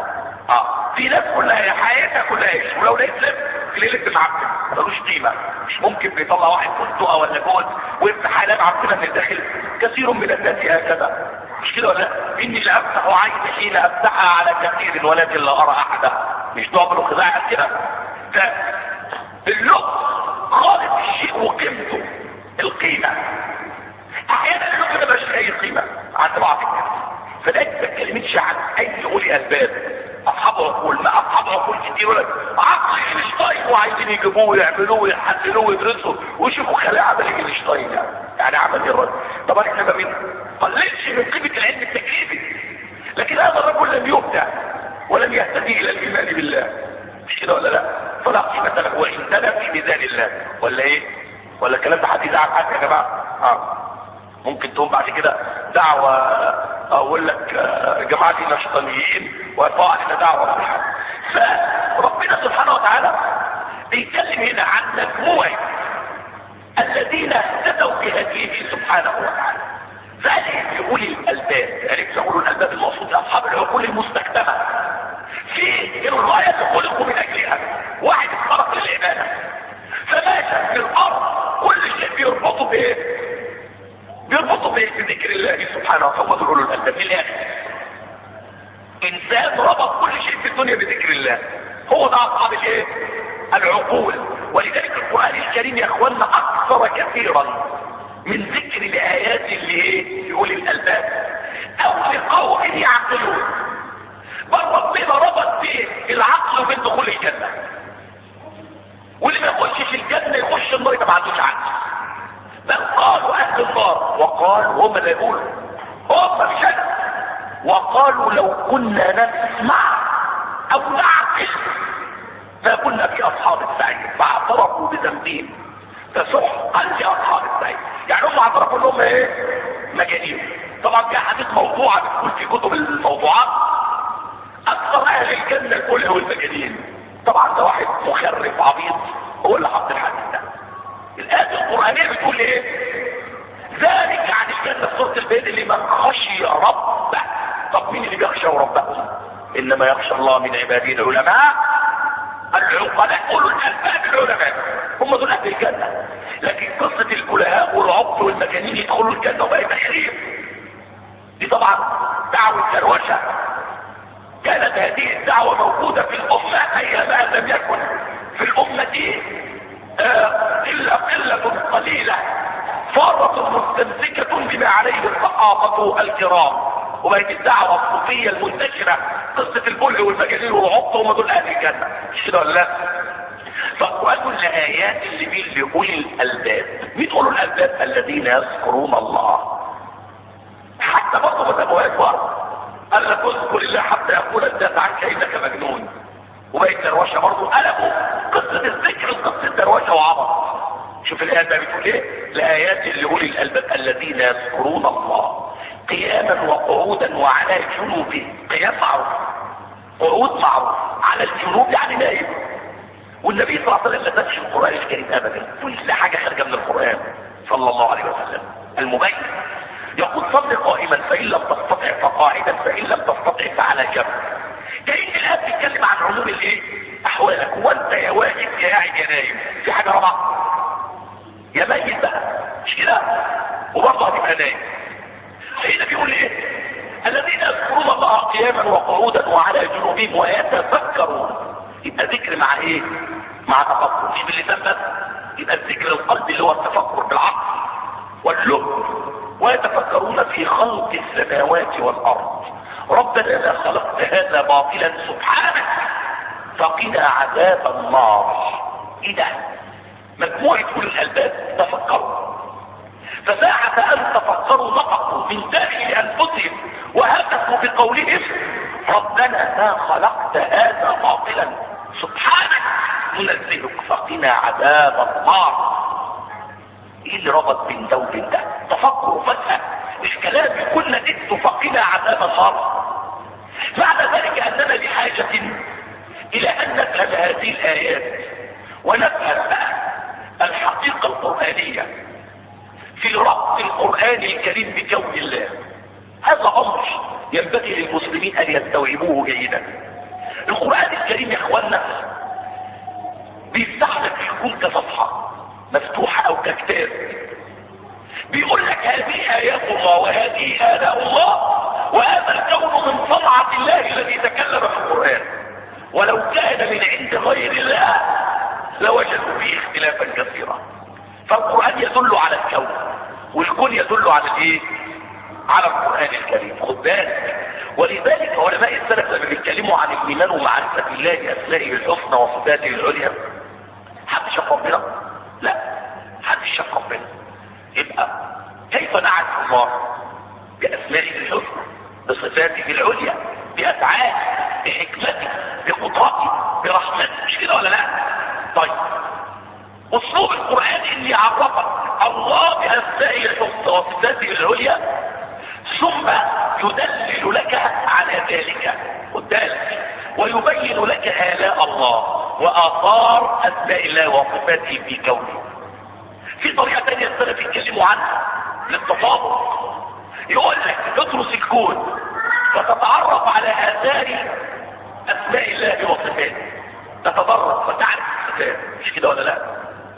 في ناس كلها حياتها كلها قشر، ولو لقيت لب تلاقي لب معفن ملوش قيمه. مش ممكن بيطلع واحد فستقه ولا جوز ويفتح حالات معفنه من الداخل. كثير من الناس هكذا، مش كده ولا لا؟ اني لا افتح عيني حين افتحها على كثير ولكن لا ارى احدا. مش ضابط خداع كده. فاللب خالص الشيء وقيمته القيمه. احيانا اللب ده مش اي قيمه عند بعض الناس. فده ما تكلمتش عن اي اولي الباب. اصحاب عقول، ما اصحاب عقول كتير يقول لك عقل اينشتاين وعايزين يجيبوه ويعملوه ويحللوه ويدرسوا ويشوفوا خلايا عمل اينشتاين يعني عمل ايه الراجل. طبعا احنا ما بنقللش من قيمه العلم التكليفي، لكن هذا الرجل لم يبدع ولم يهتدي الى الايمان بالله، مش كده ولا لا؟ فلا قيمه له وعندنا في ميزان الله. ولا ايه؟ ولا الكلام ده حد يزعل حد يا جماعه؟ ممكن تقوم بعد كده دعوة اقول لك جماعة النشطانيين ويطلع لنا دعوة في الحد. فربنا سبحانه وتعالى بيتكلم هنا عن مجموعة الذين اهتدوا بهديه سبحانه وتعالى. فقال يقولي الالباب، عرفت اقول الالباب المقصود اصحاب العقول المستخدمة في الغاية خلقوا من اجلها. واحد اتخلق للعبادة فماشى في الارض كل شيء بيربطوا بايه؟ بيربطوا بذكر الله سبحانه وتعالى. هم دول الالباب. من الاخر انسان ربط كل شيء في الدنيا بذكر الله، هو ده اصحاب الايه؟ العقول. ولذلك القران الكريم يا اخوانا اكثر كثيرا من ذكر الايات اللي ايه؟ لأولي الألباب أو لقوم يعقلون. بل ربنا ربط بين العقل وبين دخول الجنة، واللي ما يخشش الجنة يخش النار يبقى ما عندوش عقل. بل قالوا أهل النار، وقالوا هم اللي يقولوا، هم مش أنا، وقالوا لو كنا نسمع أو نعقل فكنا في أصحاب السعير فاعترفوا بذنبهم فسحقا لأصحاب السعير. يعني هم اعترفوا انهم ايه؟ مجانين. طبعا في حديث موضوعة بتكون في كتب الموضوعات، أكثر أهل الجنة كله والمجانين. طبعا ده واحد مخرف عبيط هو اللي حط الحديث ده. الآية القرآنية بتقول ايه؟ ذلك عن الجنة في سورة البيت لمن خشي ربه. طب مين اللي بيخشى ربه؟ إنما يخشى الله من عباده العلماء العقلاء، أولو الألباب العلماء، هم دول أهل الجنة. لكن قصة الكلهاء والعبط والمجانين يدخلوا الجنة وبقى تحريم، دي طبعا دعوة كروشة. كانت هذه الدعوة موجودة في الأمة أيما لم يكن في الأمة إلا قلة قليلة فرة مستمسكة بما عليه الصحابة الكرام، وبقت الدعوة الصوفية المنتشرة قصة البلع والمجانين والعبط هم دول أهل الجنة. مش كده ولا لا؟ فقالوا الآيات اللي بين لأولي الألباب. مين أولو الألباب؟ الذين يذكرون الله. حتى برضه ما تبوهاش برضه، قال لك اذكر الله حتى يقول الناس عنك إنك مجنون. وبقت دروشة برضه قلبوا قصة الذكر لقصة دروشة وعبط. شوف الآيات بقى بتقول ايه؟ الآيات اللي أولي الألباب الذين يذكرون الله قياما وقعودا وعلى جنوبهم. قيام معروف، قعود معروف، على الجنوب يعني نايم. والنبي صلى الله عليه وسلم ما تنسش القرآن الكريم ابدا، كل حاجة خارجة من القرآن صلى الله عليه وسلم المبين. يقول صل قائما فإن لم تستطع فقاعدا فإن لم تستطع فعلى جنب. كأن الآية بتتكلم عن عموم الايه؟ أحوالك. وانت يا واقف يا قاعد يا نايم، في حاجة رابعة؟ يا ميت بقى، مش كده؟ وبرضه هتبقى نايم. هنا بيقول ايه؟ الذين يذكرون الله قياما وقعودا وعلى جنوبهم ويتفكرون. يبقى ذكر مع ايه؟ مع تفكر، مش باللسان بس. يبقى الذكر القلبي اللي هو التفكر بالعقل واللب. ويتفكرون في خلق السماوات والارض ربنا ما خلقت هذا باطلا سبحانك فقنا عذاب النار. ايه ده؟ مجموعة أولي الألباب تفكروا، فساعة أن تفكروا نطقوا من داخل أنفسهم وهتفوا بقولهم ربنا ما خلقت هذا باطلا سبحانك ننزهك فقنا عذاب النار. ايه اللي ربط بين ده وبين ده؟ تفكروا فجأة الكلام يكون نتيجته فقنا عذاب النار. معنى ذلك أننا بحاجة إلى أن نفهم هذه الآيات ونفهم الحقيقة القرآنية في ربط القرآن الكريم بكون الله. هذا أمر ينبغي للمسلمين أن يستوعبوه جيدا. القرآن الكريم يا اخوانا بيفتح لك يكون كصفحة مفتوحة أو ككتاب، بيقول لك هذه آيات الله وهذه آلاء الله وهذا الكون من صنعة الله الذي تكلم في القرآن، ولو كان من عند غير الله لوجدوا فيه اختلافا كثيرا. فالقرآن يدل على الكون والكون يدل على الايه؟ على القرآن الكريم. خد بالك، ولذلك علماء السلف لما بيتكلموا عن الايمان ومعرفة الله باسمائه الحسنى وصفاته العليا، حد شاف ربنا؟ لا، حد شاف ربنا. يبقى كيف نعرف الله؟ باسمائه الحسنى، بصفاته العليا، بافعاله، بحكمته، بقدرته، برحمته، مش كده ولا لا؟ طيب اسلوب القرآن اللي يعرفك الله باسمائه الحسنى وصفاته العليا ثم يدلل لك على ذلك قدامك ويبين لك آلاء الله وآثار أسماء الله وصفاته في كونه. في طريقة تانية السلف يتكلموا عنها للتطابق، يقول لك تدرس الكون فتتعرف على آثار أسماء الله وصفاته، تتدرج وتعرف الصفات، مش كده ولا لا؟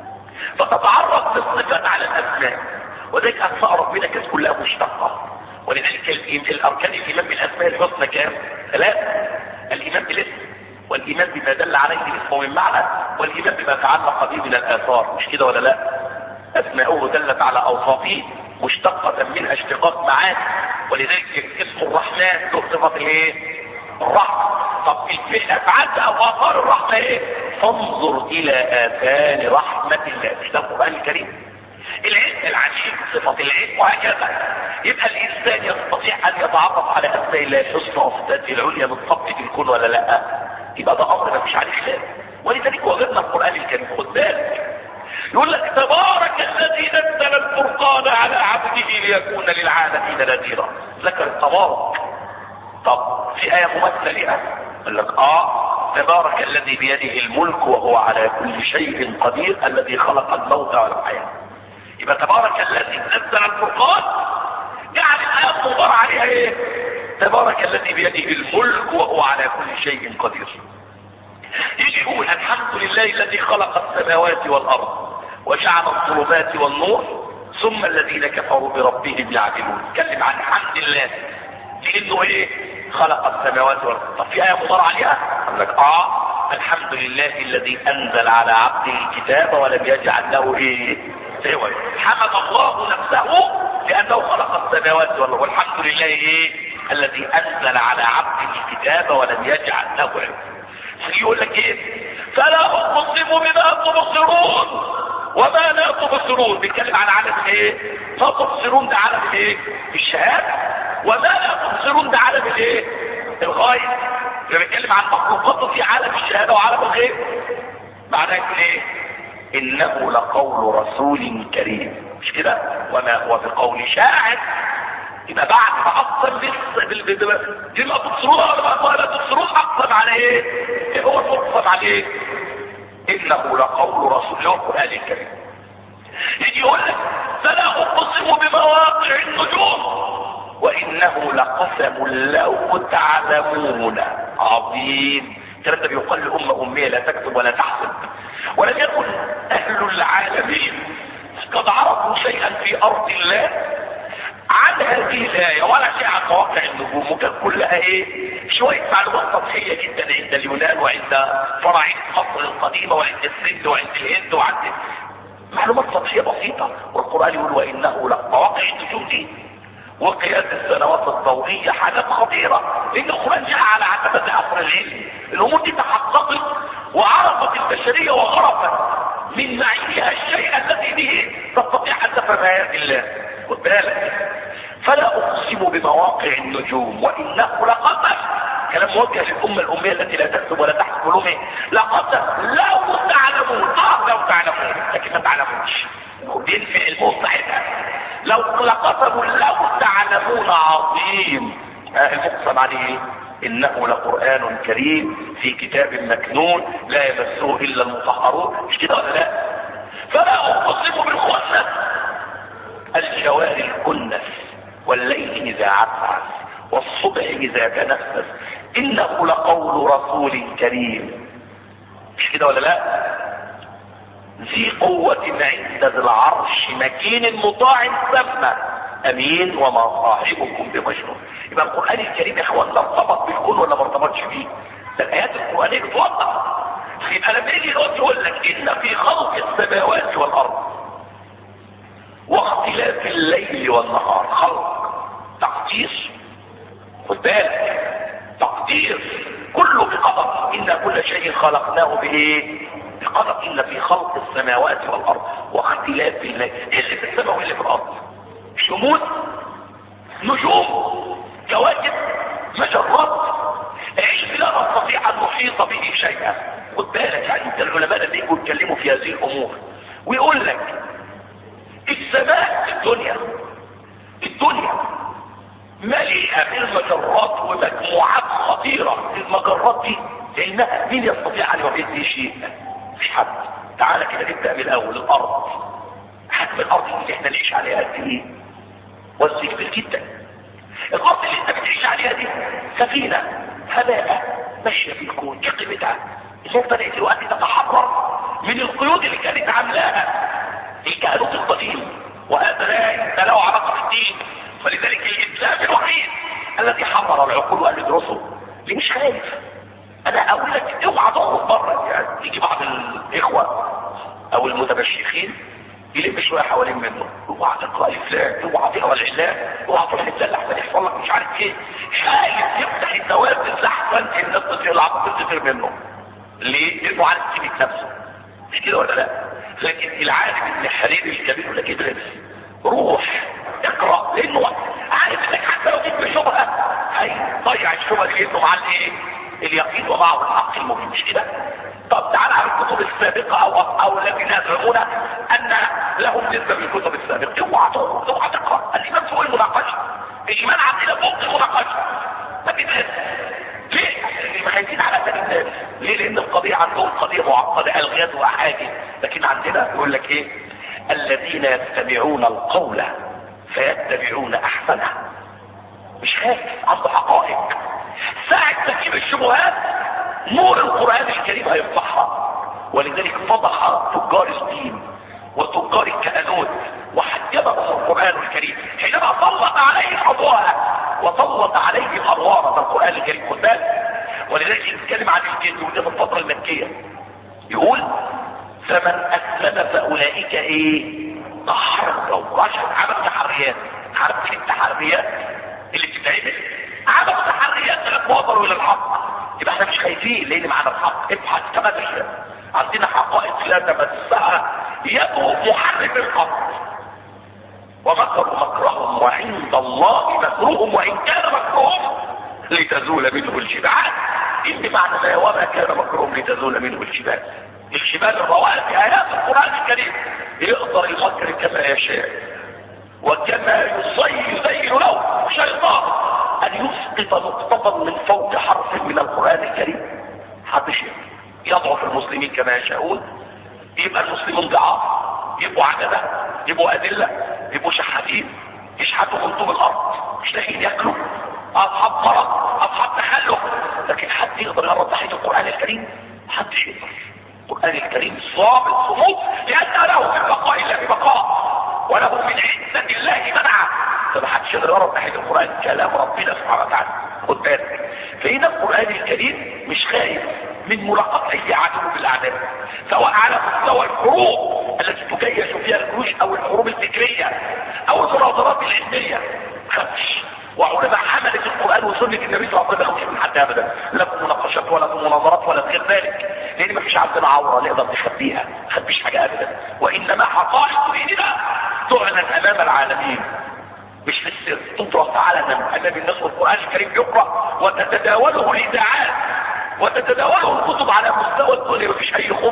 فتتعرف بالصفات على الأسماء، وذلك أسماء ربنا كانت كلها مشتقة. ولذلك الأركان الإيمان بالأسماء الحسنى كام؟ 3: الإيمان بالاسم، والإيمان بما دل عليه الاسم من معنى، والإيمان بما تعلق به من الآثار، مش كده ولا لا؟ أسماؤه دلت على أوصافه مشتقة منها اشتقاق معاني، ولذلك اسم الرحمن له صفة الايه؟ الرحمة. طب في الافعال او اثار الرحمة ايه؟ فانظر الى اثار رحمة الله، مش ده القرآن الكريم. العلم العليم صفة العلم، وهكذا. يبقى الانسان يستطيع ان يتعرف على اسماء الله الحسنى وصفاته العليا من صفة الكون ولا لا؟ يبقى ده امر ما فيش عليه خلاف. ولذلك وجدنا القرآن الكريم، خد بالك، يقول لك تبارك الذي نزل الفرقان على عبده ليكون للعالمين نذيرا. ذكر التبارك. طب في آية مماثلة لها، يقول لك تبارك الذي بيده الملك وهو على كل شيء قدير الذي خلق الموت والحياة. يبقى تبارك الذي نزل الفرقان جعل الآية مضار عليها ايه؟ تبارك الذي بيده الملك وهو على كل شيء قدير. يجي يقول الحمد لله الذي خلق السماوات والارض وجعل الظلمات والنور ثم الذين كفروا بربهم يعدلون. اتكلم عن حمد الله لانه ايه؟ خلق السماوات والارض. طب في ايه مضار عليها؟ قال لك الحمد لله الذي انزل على عبده الكتاب ولم يجعل له ايه؟ عوج. حمد الله نفسه لانه خلق السماوات والارض، والحمد لله ايه؟ الذي انزل على عبده الكتاب ولم يجعل له عوج. يقول لك ايه؟ فلا اقسم بما تبصرون وما لا تبصرون. بيتكلم عن عالم الايه؟ ما تبصرون ده عالم الايه؟ الشهاده، وما لا تبصرون ده عالم الايه؟ الغايب. بيتكلم عن مخلوقاته في عالم الشهاده وعالم الغيب. معناه ايه؟ انه لقول رسول كريم، مش كده؟ وما هو بقول شاعر. يبقى بعد ما اقسم بما تبصرون وما لا تبصرون، اقسم على ايه هو المقسم عليه؟ انه لقول رسول. هو القرآن الكريم. يجي يقول لك فلا اقسم بمواقع النجوم وانه لقسم لو تعلمون عظيم. الكلام ده بيقال لأمة أمية لا تكتب ولا تحسب. ولم يكن أهل العالمين قد عرفوا شيئا في أرض الله عن هذه الآية ولا شيء عن مواقع النجوم، وكان كلها ايه؟ شوية معلومات سطحية جدا عند اليونان وعند فراعنة مصر القديمة وعند السند وعند الهند وعند معلومات سطحية بسيطة. والقرآن يقول وإنه لمواقع النجوم دي وقياس السنوات الضوئية حاجات خطيرة، لأن القرآن جاء على عتبة عصر العلم. الأمور دي تحققت وعرفت البشرية وغرفت من معينها الشيء الذي به تستطيع أن تفهم آيات الله. خد بالك، فلا اقسم بمواقع النجوم وانه لقسم. كلام موجه للامه الاميه التي لا تكتب ولا تحسب علومه. لقسم لو تعلمون، لو تعلمون لكن ما تعلمونش، بينفع الموت صاحبها. لو لقسم لو تعلمون عظيم. المقسم عليه انه لقرآن كريم في كتاب مكنون لا يمسه الا المطهرون. مش كده ولا لا؟ فلا اقسم بالخنس الجوار الكنس والليل اذا عسعس والصبح اذا تنفس انه لقول رسول كريم. مش كده ولا لا؟ ذي قوة عند ذي العرش مكين مطاع ثم امين وما صاحبكم بمجنون. يبقى القرآن الكريم يا اخوانا ارتبط بالكون ولا ما ارتبطش بيه؟ ده الايات القرآنية بتوضح. يبقى لما يجي يقول لك ان في خلق السماوات والارض واختلاف الليل والنهار، خلق تقدير. خد بالك، تقدير كله بقدر. ان كل شيء خلقناه بايه؟ بقدر. ان في خلق السماوات والارض واختلاف الليل، ايه اللي في السماء واللي في الارض؟ شموس، نجوم، كواكب، مجرات. علم لا نستطيع ان نحيط به شيئا. خد بالك، يعني انت العلماء اللي يجوا يتكلموا في هذه الامور ويقول لك السماء الدنيا مليئة بالمجرات ومجموعات خطيرة. المجرات دي لانها مين يستطيع ان يحيط به شيء؟ مش حد. تعالى كده نبدأ من الاول. الارض، حجم الارض اللي احنا نعيش عليها قد ايه؟ وزن كبير جدا. الارض اللي انت بتعيش عليها دي سفينة هباء ماشية في الكون. ايه قيمتها؟ اللي بدأت دلوقتي تتحرر من القيود اللي كانت عاملاها الكهنوت القديم، وهذا لا له علاقة بالدين. فلذلك الإسلام الوحيد الذي حرر العقول وقال ادرسوا. ليه مش خايف؟ انا اقول لك اوعى تخرج بره. يعني تيجي بعض الاخوة او المتبشخين يلم شوية حوالين منه اوعى تقرا الفلان، اوعى تقرا العلان، اوعى تروح تتسلح ما يحصل لك مش عارف ايه. خايف يفتح النوافذ لحظه الناس تطير منه. ليه؟ لانه عارف قيمه نفسه. مش كده ولا لا؟ لكن العالم ابن حرير الكبير يقول لك ادرس، روح اقرا، لانه عارف انك حتى لو جبت شبهه هيضيع الشبهه دي، لانه مع الايه؟ اليقين ومعه الحق المبين. مش كده؟ طب تعال على الكتب السابقه او الذين يزعمون ان لهم نسبه في الكتب السابقه، اوعى تقرا. الايمان فوق المناقشه، الايمان عندنا فوق المناقشه. ما تدرس ليه؟ اللي خايفين على سبيل الناس. ليه؟ لان القضيه عندهم قضيه معقده، الغاز واحاجز. لكن عندنا يقول لك ايه؟ الذين يستمعون القول فيتبعون احسنه. مش خايف، عنده حقائق. ساعة تجيب الشبهات نور القرآن الكريم هيفتحها. ولذلك فضح تجار الدين وتجار الكهنوت وحجبهم القرآن الكريم حينما سلط عليه اضواءه وسلط عليه انوار القرآن الكريم. خد بالك. ولذلك يتكلم عن الجن وده في الفترة المكية، يقول فمن اسلم فاولئك ايه؟ تحروا رشد. عمل تحريات. عارف التحريات اللي بتتعمل؟ عمل تحريات لما وصلوا الى الحق. يبقى احنا مش خايفين لان معنا الحق. ابحث كما تشاء، عندنا حقائق لا تمسها يد محرم القبر. ومكروا مكرهم وعند الله مكرهم وان كان مكرهم لتزول منه الجبال. ان معنى وما كان مكرهم لتزول منه الجبال. الجبال الرواسي في ايات القران الكريم يقدر المكر كما يشاء وكما يزين له شيطان ان يسقط نقطة من فوق حرف من القرآن الكريم. حدش يضعف المسلمين كما يشاءون. يبقى المسلمون ضعاف، يبقوا عددة، يبقوا أدلة، يبقوا شحاتين، يشحتوا من طوب الأرض، مش لاقيين ياكلوا، أصحاب مرض، أصحاب تخلف. لكن حد يقدر يقرب ناحية القرآن الكريم؟ محدش يقدر. القرآن الكريم صامت صمود لأن له من بقاء إلا ببقاء وله من عزة الله منعه. فمحدش يقدر يقرب ناحية القرآن، كلام ربنا سبحانه وتعالى. خد بالك. فهنا القرآن الكريم مش خايف من ملاقاة أي عدو بالأعداء، سواء على مستوى الحروب التي تجيش فيها الجيوش أو الحروب الفكرية أو المناظرات العلمية. خدش. وعلماء حملت القرآن وسنة النبي صلى الله عليه وسلم مش من حد أبدا، لا في مناقشات ولا في مناظرات ولا في غير ذلك، لأن مفيش عندنا عورة نقدر نخبيها، ما نخبيش حاجة أبدا. وإنما حقائق ديننا تعلن أمام العالمين، مش في السر، تطرح تعالى امام الناس. والقرآن الكريم يقرأ وتتداوله الاذاعات وتتداوله الكتب على مستوى الدنيا. مفيش اي خوف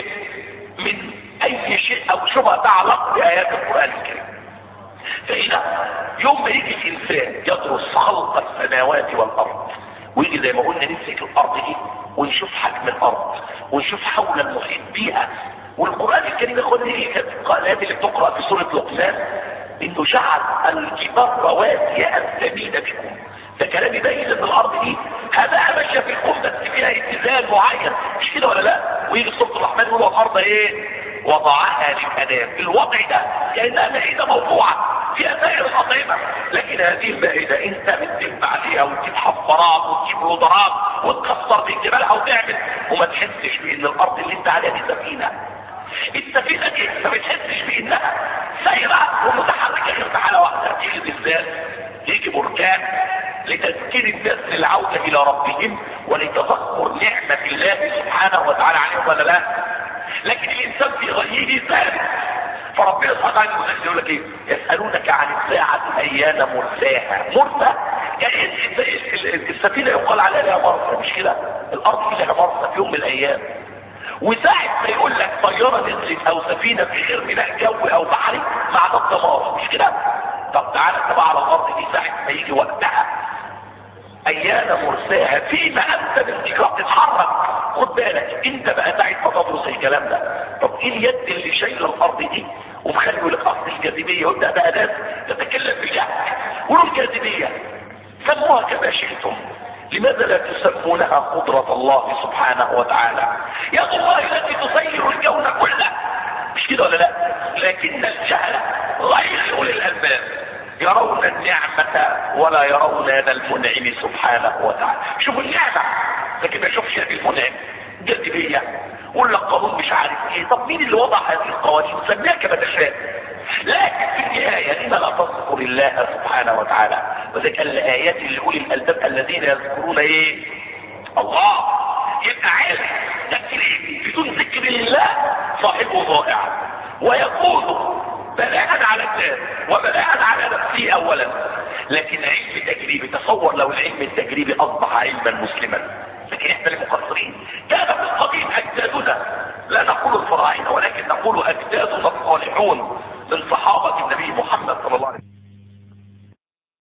من اي شيء او شبهه تعلق بايات القرآن الكريم. فهنا يوم ما يجي الانسان يدرس خلق السماوات والارض ويجي زي ما قلنا نمسك الارض دي ونشوف حجم الارض ونشوف حول المحيط بيها. والقرآن الكريم ياخد ايه؟ القراءات اللي بتقرأ في سورة لقمان انه جعل الجبال رواسي ان تميد بكم. ده كلام يبين ان الارض دي هبقى ماشيه في الكون بس فيها اتزان معين، مش كده ولا لا؟ ويجي سوره الرحمن يقول والارض ايه؟ وضعها للانام. الوضع ده كانها مائده موضوعه فيها سائر الاطعمه، لكن هذه المائده انت بتجيب عليها وتجيب حفارات وتجيب رودرات وتكسر في جبالها وتعمل وما تحسش بان الارض اللي انت عليها دي سفينه. السفينه دي ما بتحسش بانها سايره ومتحركه غير في حاله واحده. تيجي زلزال، يجي بركان لتذكير الناس للعوده الى ربهم ولتذكر نعمه الله سبحانه وتعالى عليهم ولا لا؟ لكن الانسان في غيه ثابت. فربنا سبحانه وتعالى يقول لك ايه؟ يسالونك عن الساعه ايان مرساها. مرسى يعني السفينه يقال عليها لها مرسى، مش كده؟ الارض لها مرسى في يوم من الايام. وساعة ما يقول لك طيارة نزلت او سفينة في غير ميناء جوي او بحري مع ده الدمار، مش كده؟ طب تعالى تبع على الارض دي ساعة ما يجي وقتها ايان مرساها فيما انت باستجراب تتحرك. خد بالك انت بقى ساعة ما تدرس الكلام ده. طب ايه اليد اللي شايله الارض دي ومخلي لك اصل الجاذبية وده بقى ناس تتكلم بالجهل ولو الجاذبية سموها كما شئتم، لماذا لا تسمونها قدرة الله سبحانه وتعالى؟ يد الله التي تسير الكون كله، مش كده ولا لا؟ لكن الجهل غير أولي الألباب يرون النعمة ولا يرون يد المنعم سبحانه وتعالى. شوفوا النعمة لكن ما يشوفش يد المنعم. جاذبية ولا قانون مش عارف ايه. طب مين اللي وضع هذه القوانين؟ سميها كما تشاء. لكن في النهاية لما لا تذكر الله سبحانه وتعالى؟ وذلك الآيات اللي يقول الألباب الذين يذكرون ايه؟ الله. يبقى علم تكريم بدون ذكر الله صاحبه ضائع، ويكون بلاء على الناس وبلاء على نفسه اولا. لكن علم تجريبي، تصور لو العلم التجريبي اصبح علما مسلما. لكن احنا المقصرين كان في القديم اجدادنا، لا نقول الفراعنه ولكن نقول اجدادنا الصالحون من صحابه النبي محمد صلى الله عليه وسلم.